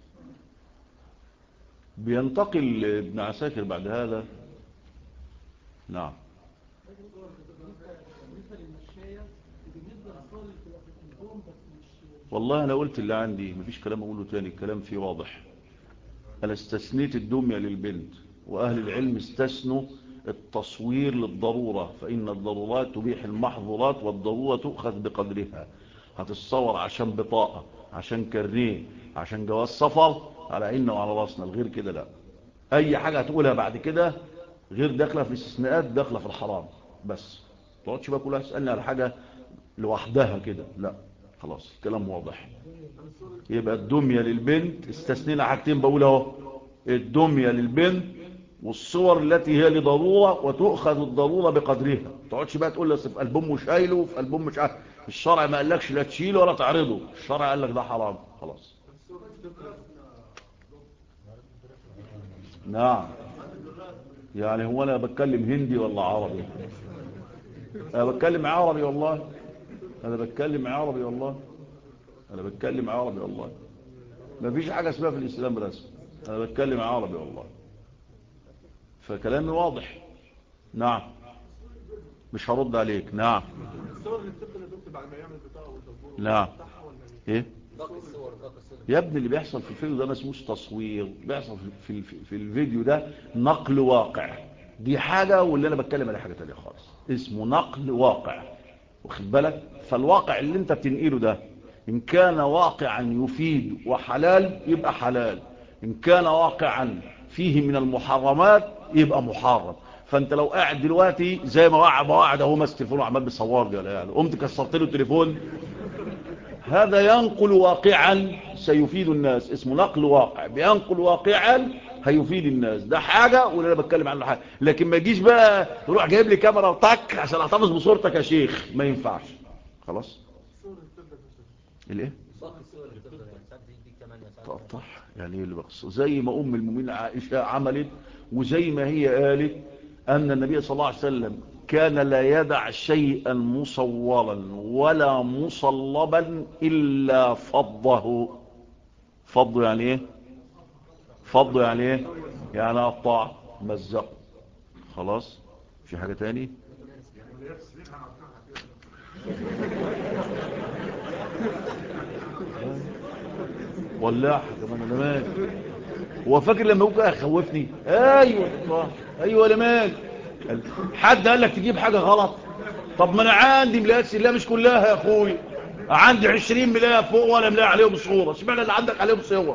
S1: بينتقل ابن عساكر بعد هذا. نعم. والله أنا قلت اللي عندي، مفيش كلام أقوله تاني، الكلام فيه واضح. أنا استثنيت الدمية للبنت، وأهل العلم استثنوا التصوير للضرورة، فإن الضرورات تبيح المحظورات، والضرورة تؤخذ بقدرها. هتتصور عشان بطاقة، عشان كارنيه، عشان جواز سفر، على عيننا وعلى راسنا. الغير كده لا. أي حاجة هتقولها بعد كده غير داخلة في الاستثناءات، داخلة في الحرام. بس ما تقعدش بقى كلها تسألني على حاجة لوحدها كده، لا. خلاص الكلام واضح. يبقى الدمية للبنت استثنينا حاجتين بقول اهو: الدمية للبنت، والصور التي هي لضرورة، وتؤخذ الضرورة بقدرها. ما تقعدش بقى تقول لي في ألبوم شايله وفي ألبوم مش عارف. الشرع ما قالكش لا تشيله ولا تعرضه، الشرع قال لك ده حرام. خلاص. نعم. يعني هو انا بتكلم هندي ولا عربي؟ انا بتكلم عربي والله. انا بتكلم عربي والله. انا بتكلم عربي والله. ما فيش حاجة اسمها في الاسلام رسم. انا بتكلم عربي والله. فكلامي واضح. نعم. مش هرد عليك. نعم.
S3: الصور اللي بتبقى دكتور بعد ما يعمل بطاقه والباسبور.
S1: نعم.
S3: ايه؟
S1: ايه يا ابني؟ اللي بيحصل في الفيديو ده ما اسموش تصوير، بيحصل في الفيديو ده نقل واقع. دي حاجة، واللي انا بتكلم عليه حاجة تانية خالص، اسمه نقل واقع. واخد بالك؟ فالواقع اللي انت بتنقله ده ان كان واقعا يفيد وحلال يبقى حلال، ان كان واقعا فيه من المحرمات يبقى محرم. فانت لو قاعد دلوقتي زي ما قاعد اهو ماسك تليفونه وعمال بيصور لي ولا يعني، قمت كسرت له التليفون، هذا ينقل واقعا سيفيد الناس. اسمه نقل واقع، بينقل واقعا هيفيد الناس. ده حاجة، واللي انا بتكلم عنه حاجة. لكن ما يجيش بقى تروح جايب لي كاميرا وطك عشان احتفظ بصورتك يا شيخ، ما ينفعش. خلاص. الايه؟ تقطع يعني ايه اللي بقص؟ زي ما ام المؤمنين عائشة عملت، وزي ما هي قالت ان النبي صلى الله عليه وسلم كان لا يدع شيئا مصورا ولا مصلبا الا فضه. فضه يعني ايه؟ فضه يعني ايه؟ يعني قطع مزق. خلاص. في حاجة تاني؟ ولاحة كمان. انا مال؟ هو فاكر لما يبقى يخوفني؟ ايوه الله. ايوه انا مال؟ حد قال لك تجيب حاجة غلط؟ طب ما انا عندي ملايات سلة مش كلها يا اخوي. عندي 20 ملاية فوق ولا ملاية عليهم صورة. اشمعنى اللي عندك عليهم صور؟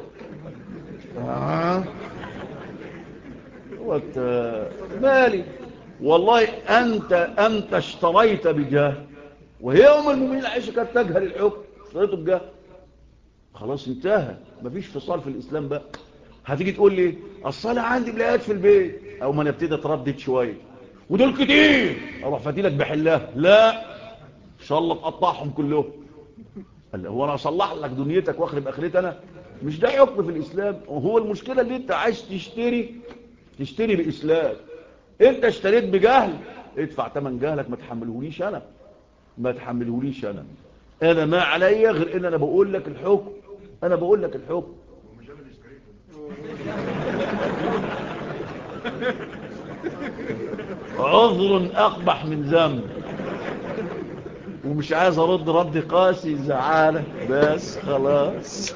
S1: وقت مالي؟ والله انت اشتريت بجاه، وهي ام المؤمنين عائشة كانت تجهل الحكم، اشتريته بجاه. خلاص انتهى. مفيش فصال في الاسلام بقى. هتيجي تقول لي الصلاة عندي ملايات في البيت، او ما انا ابتدي اتردد شويه ودول كتير، اروح فاتيلك بحلها. لا، ان شاء الله تقطعهم كلهم. قال له هو انا اصلح لك دنيتك واخرب اخرتي انا؟ مش ده حكم في الاسلام. وهو المشكله اللي انت عايز تشتري باسلام. انت اشتريت بجهل، ادفع ثمن جهلك، ما تحملهوليش انا، ما تحملهوليش انا ما عليا غير ان انا بقول لك الحكم، انا بقول لك الحكم. عذر اقبح من ذنب. ومش عايز ارد رد قاسي زعانه، بس خلاص.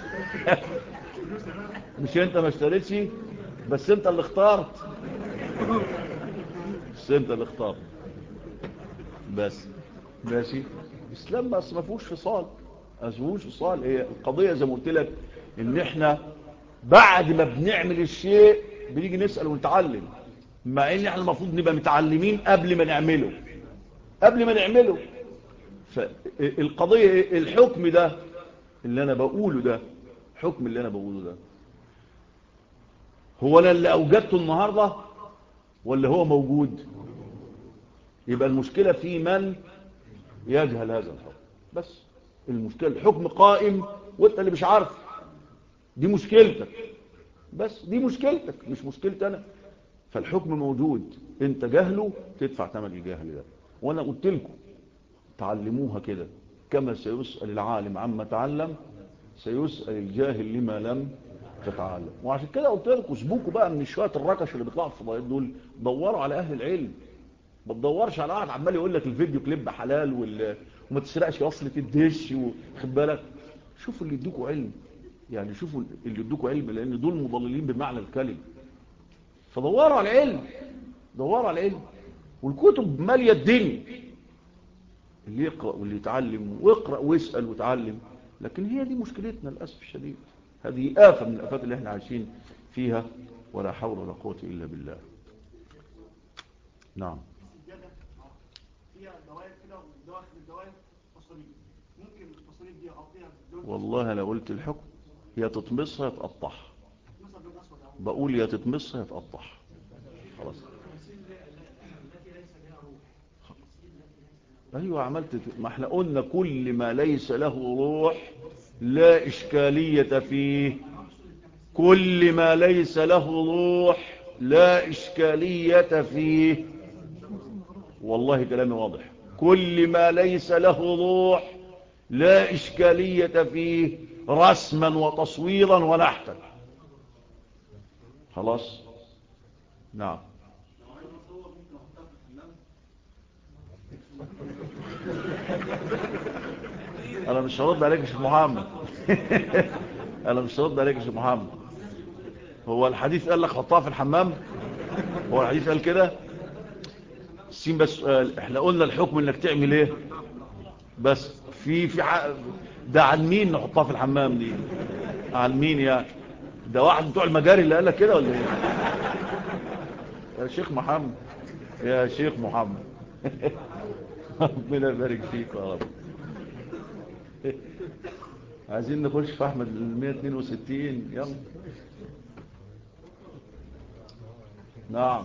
S1: مش انت ما اشتريتش، بس انت اللي اخترت، بس انت اللي اخترت. بس ماشي. الاسلام بس ما فيهوش فصال، ما فيهوش فصال. هي القضيه زي ما قلت لك ان احنا بعد ما بنعمل الشيء بنيجي نسال ونتعلم، مع ان احنا المفروض نبقى متعلمين قبل ما نعمله، قبل ما نعمله. فالقضيه ايه؟ الحكم ده اللي انا بقوله ده، حكم اللي انا بقوله ده، هو انا اللي اوجدته النهارده ولا هو موجود؟ يبقى المشكله في من يجهل هذا الحكم. بس المشكله الحكم قائم وانت اللي مش عارف، دي مشكلتك، بس دي مشكلتك مش مشكلتي انا. فالحكم موجود، انت جهله تدفع ثمن الجهل ده. وانا قلت لكم تعلموها كده، كما سيسأل العالم عما تعلم سيسأل الجاهل لما لم تتعلم. وعشان كده قلت لكم سبوكوا بقى من شويه الركش اللي بيطلعوا في الفضائيات دول، دوروا على اهل العلم، ما تدورش على واحد عمال يقول لك الفيديو كليب حلال وما تسرقش وصلة الدش وخد بالك. شوفوا اللي يدوكوا علم، يعني شوفوا اللي يدوكوا علم، لان دول مضللين بمعنى الكلمه. فدوروا على العلم، دوروا على العلم، والكتب ماليه الدنيا. اللي يقرأ واللي يتعلم، واقرأ واسأل وتعلم. لكن هي دي مشكلتنا للأسف الشديد، هذه آفة من الآفات اللي احنا عايشين فيها، ولا حول ولا قوة إلا بالله. نعم. والله أنا قلت الحكم يا تطمسها يا تقطعها، بقول يا تطمسها يا تقطعها، خلاص. ايوه عملت، ما احنا قلنا كل ما ليس له روح لا اشكالية فيه، كل ما ليس له روح لا اشكالية فيه. والله كلامي واضح، كل ما ليس له روح لا اشكالية فيه رسما وتصويرا ونحتا. خلاص. نعم. انا مش هرد عليك يا شيخ محمد. انا مش هرد عليك يا شيخ محمد. هو الحديث قال لك حطها في الحمام؟ هو الحديث قال كده؟ السين بس سؤال، احنا قلنا الحكم انك تعمل ايه بس؟ في ده عن مين نحطها في الحمام دي؟ عن مين يعني؟ ده واحد بتوع المجاري اللي قال لك كده ولا ايه؟ يا شيخ محمد، يا شيخ محمد. ربنا يبارك فيك يا رب. عايزين نخش في احمد 162. يلا. نعم.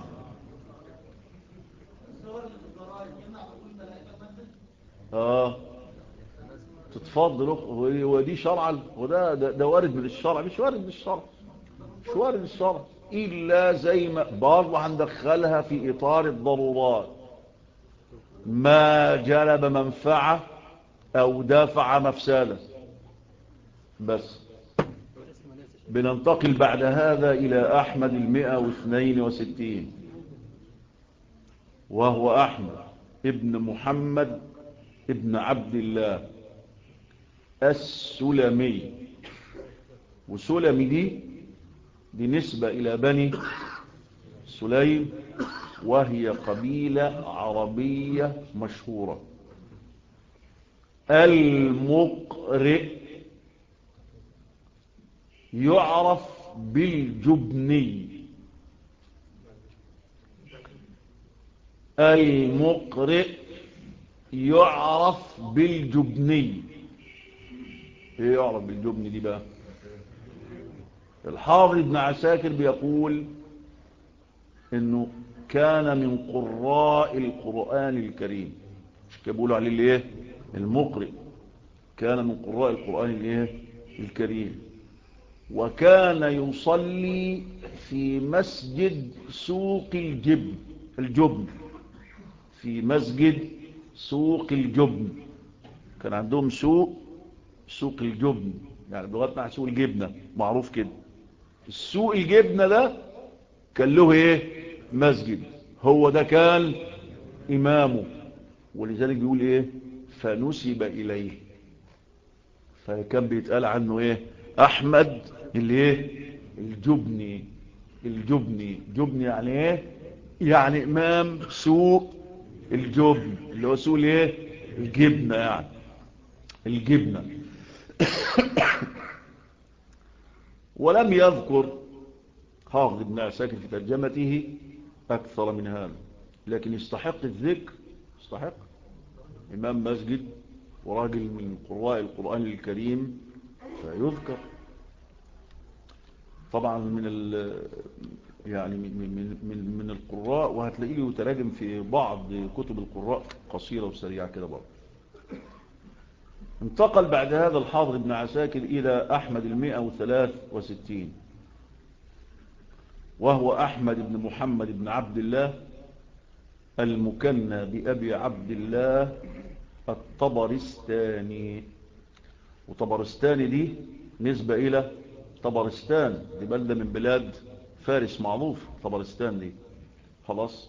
S1: تتفضل. ودي شرعا، وده وارد من الشرع؟ مش وارد من الشرع، مش وارد من الشرع، الا زي ما برضه هندخلها في اطار الضرورات، ما جلب منفعه او دافع مفسده. بس بننتقل بعد هذا الى احمد 162، وهو احمد ابن محمد ابن عبد الله السلمي. وسلمي دي نسبة إلى بني سليم، وهي قبيلة عربية مشهورة. المقرئ يعرف بالجبني، المقرئ يعرف بالجبني. ايه يعرف بالجبني دي بقى؟ الحافظ ابن عساكر بيقول انه كان من قراء القرآن الكريم. مش كده بيقولوا عليه الايه؟ المقرئ كان من قراء القرآن الكريم، وكان يصلي في مسجد سوق الجبن، في مسجد سوق الجبن. كان عندهم سوق الجبن، يعني بلغتنا سوق الجبنة معروف كده. السوق الجبنة ده كان له مسجد، هو ده كان إمامه، ولذلك بيقول فنسب إليه، فكان بيتقال عنه أحمد الجبني. جبني يعني يعني إمام سوق الجبن، اللي هو سوق الجبنة، يعني الجبنة. ولم يذكر حافظ ابن عساكر في ترجمته أكثر من هذا، لكن يستحق الذكر، يستحق. إمام مسجد وراجل من قراء القرآن الكريم فيذكر. طبعا يعني من القراء، وهتلاقيه يتراجم في بعض كتب القراء قصيرة وسريعة كده برضه. انتقل بعد هذا الحافظ ابن عساكر إلى أحمد 163، وهو أحمد بن محمد بن عبد الله المكنى بأبي عبد الله الطبرستاني. وطبرستاني دي نسبة إلى طبرستان، دي بلدة من بلاد فارس معروف، طبرستان دي خلاص.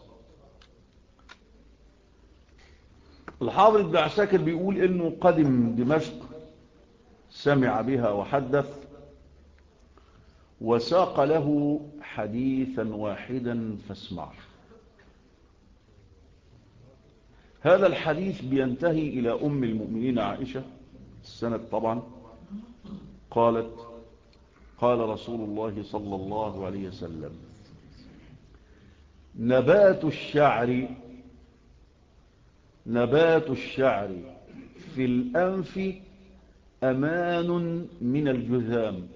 S1: الحافظ ابن عساكر بيقول إنه قدم دمشق، سمع بها وحدث، وساق له حديثا واحدا فاسمع. هذا الحديث بينتهي إلى أم المؤمنين عائشة، السند طبعا، قالت: قال رسول الله صلى الله عليه وسلم: نبات الشعر في الأنف أمان من الجذام.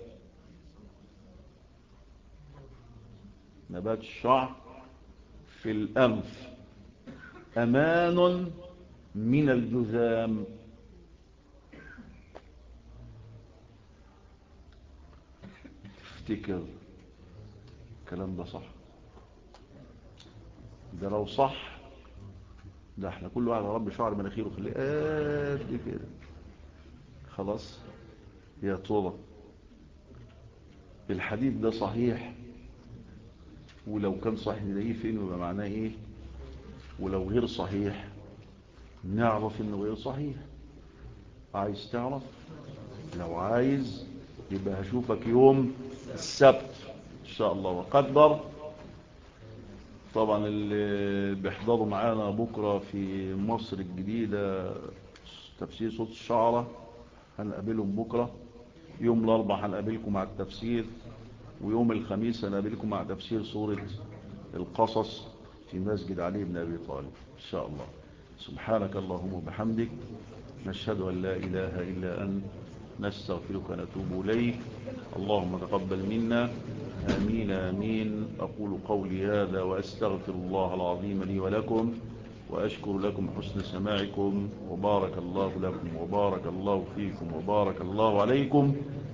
S1: نبات الشعر في الأنف أمان من الجذام. تفتكر الكلام ده صح؟ ده لو صح، ده احنا كل واحد رب شعر مناخيره خليه قد كده خلاص. يا ترى الحديث ده صحيح؟ ولو كان صحيح نلاقيه فين ويبقى معناه ايه؟ ولو غير صحيح نعرف انه غير صحيح. عايز تعرف؟ لو عايز يبقى هشوفك يوم السبت ان شاء الله وقدر. طبعا اللي بيحضروا معانا بكرة في مصر الجديدة تفسير صوت الشعراء هنقابلهم بكرة. يوم الأربعاء هنقابلكم مع التفسير، ويوم الخميس هنقابلكم مع تفسير سورة القصص في مسجد علي بن أبي طالب إن شاء الله. سبحانك اللهم وبحمدك، نشهد أن لا إله إلا أنت، نستغفرك ونتوب إليك. اللهم تقبل منا، آمين آمين. أقول قولي هذا وأستغفر الله العظيم لي ولكم، وأشكر لكم حسن سماعكم، وبارك الله لكم وبارك الله فيكم وبارك الله عليكم.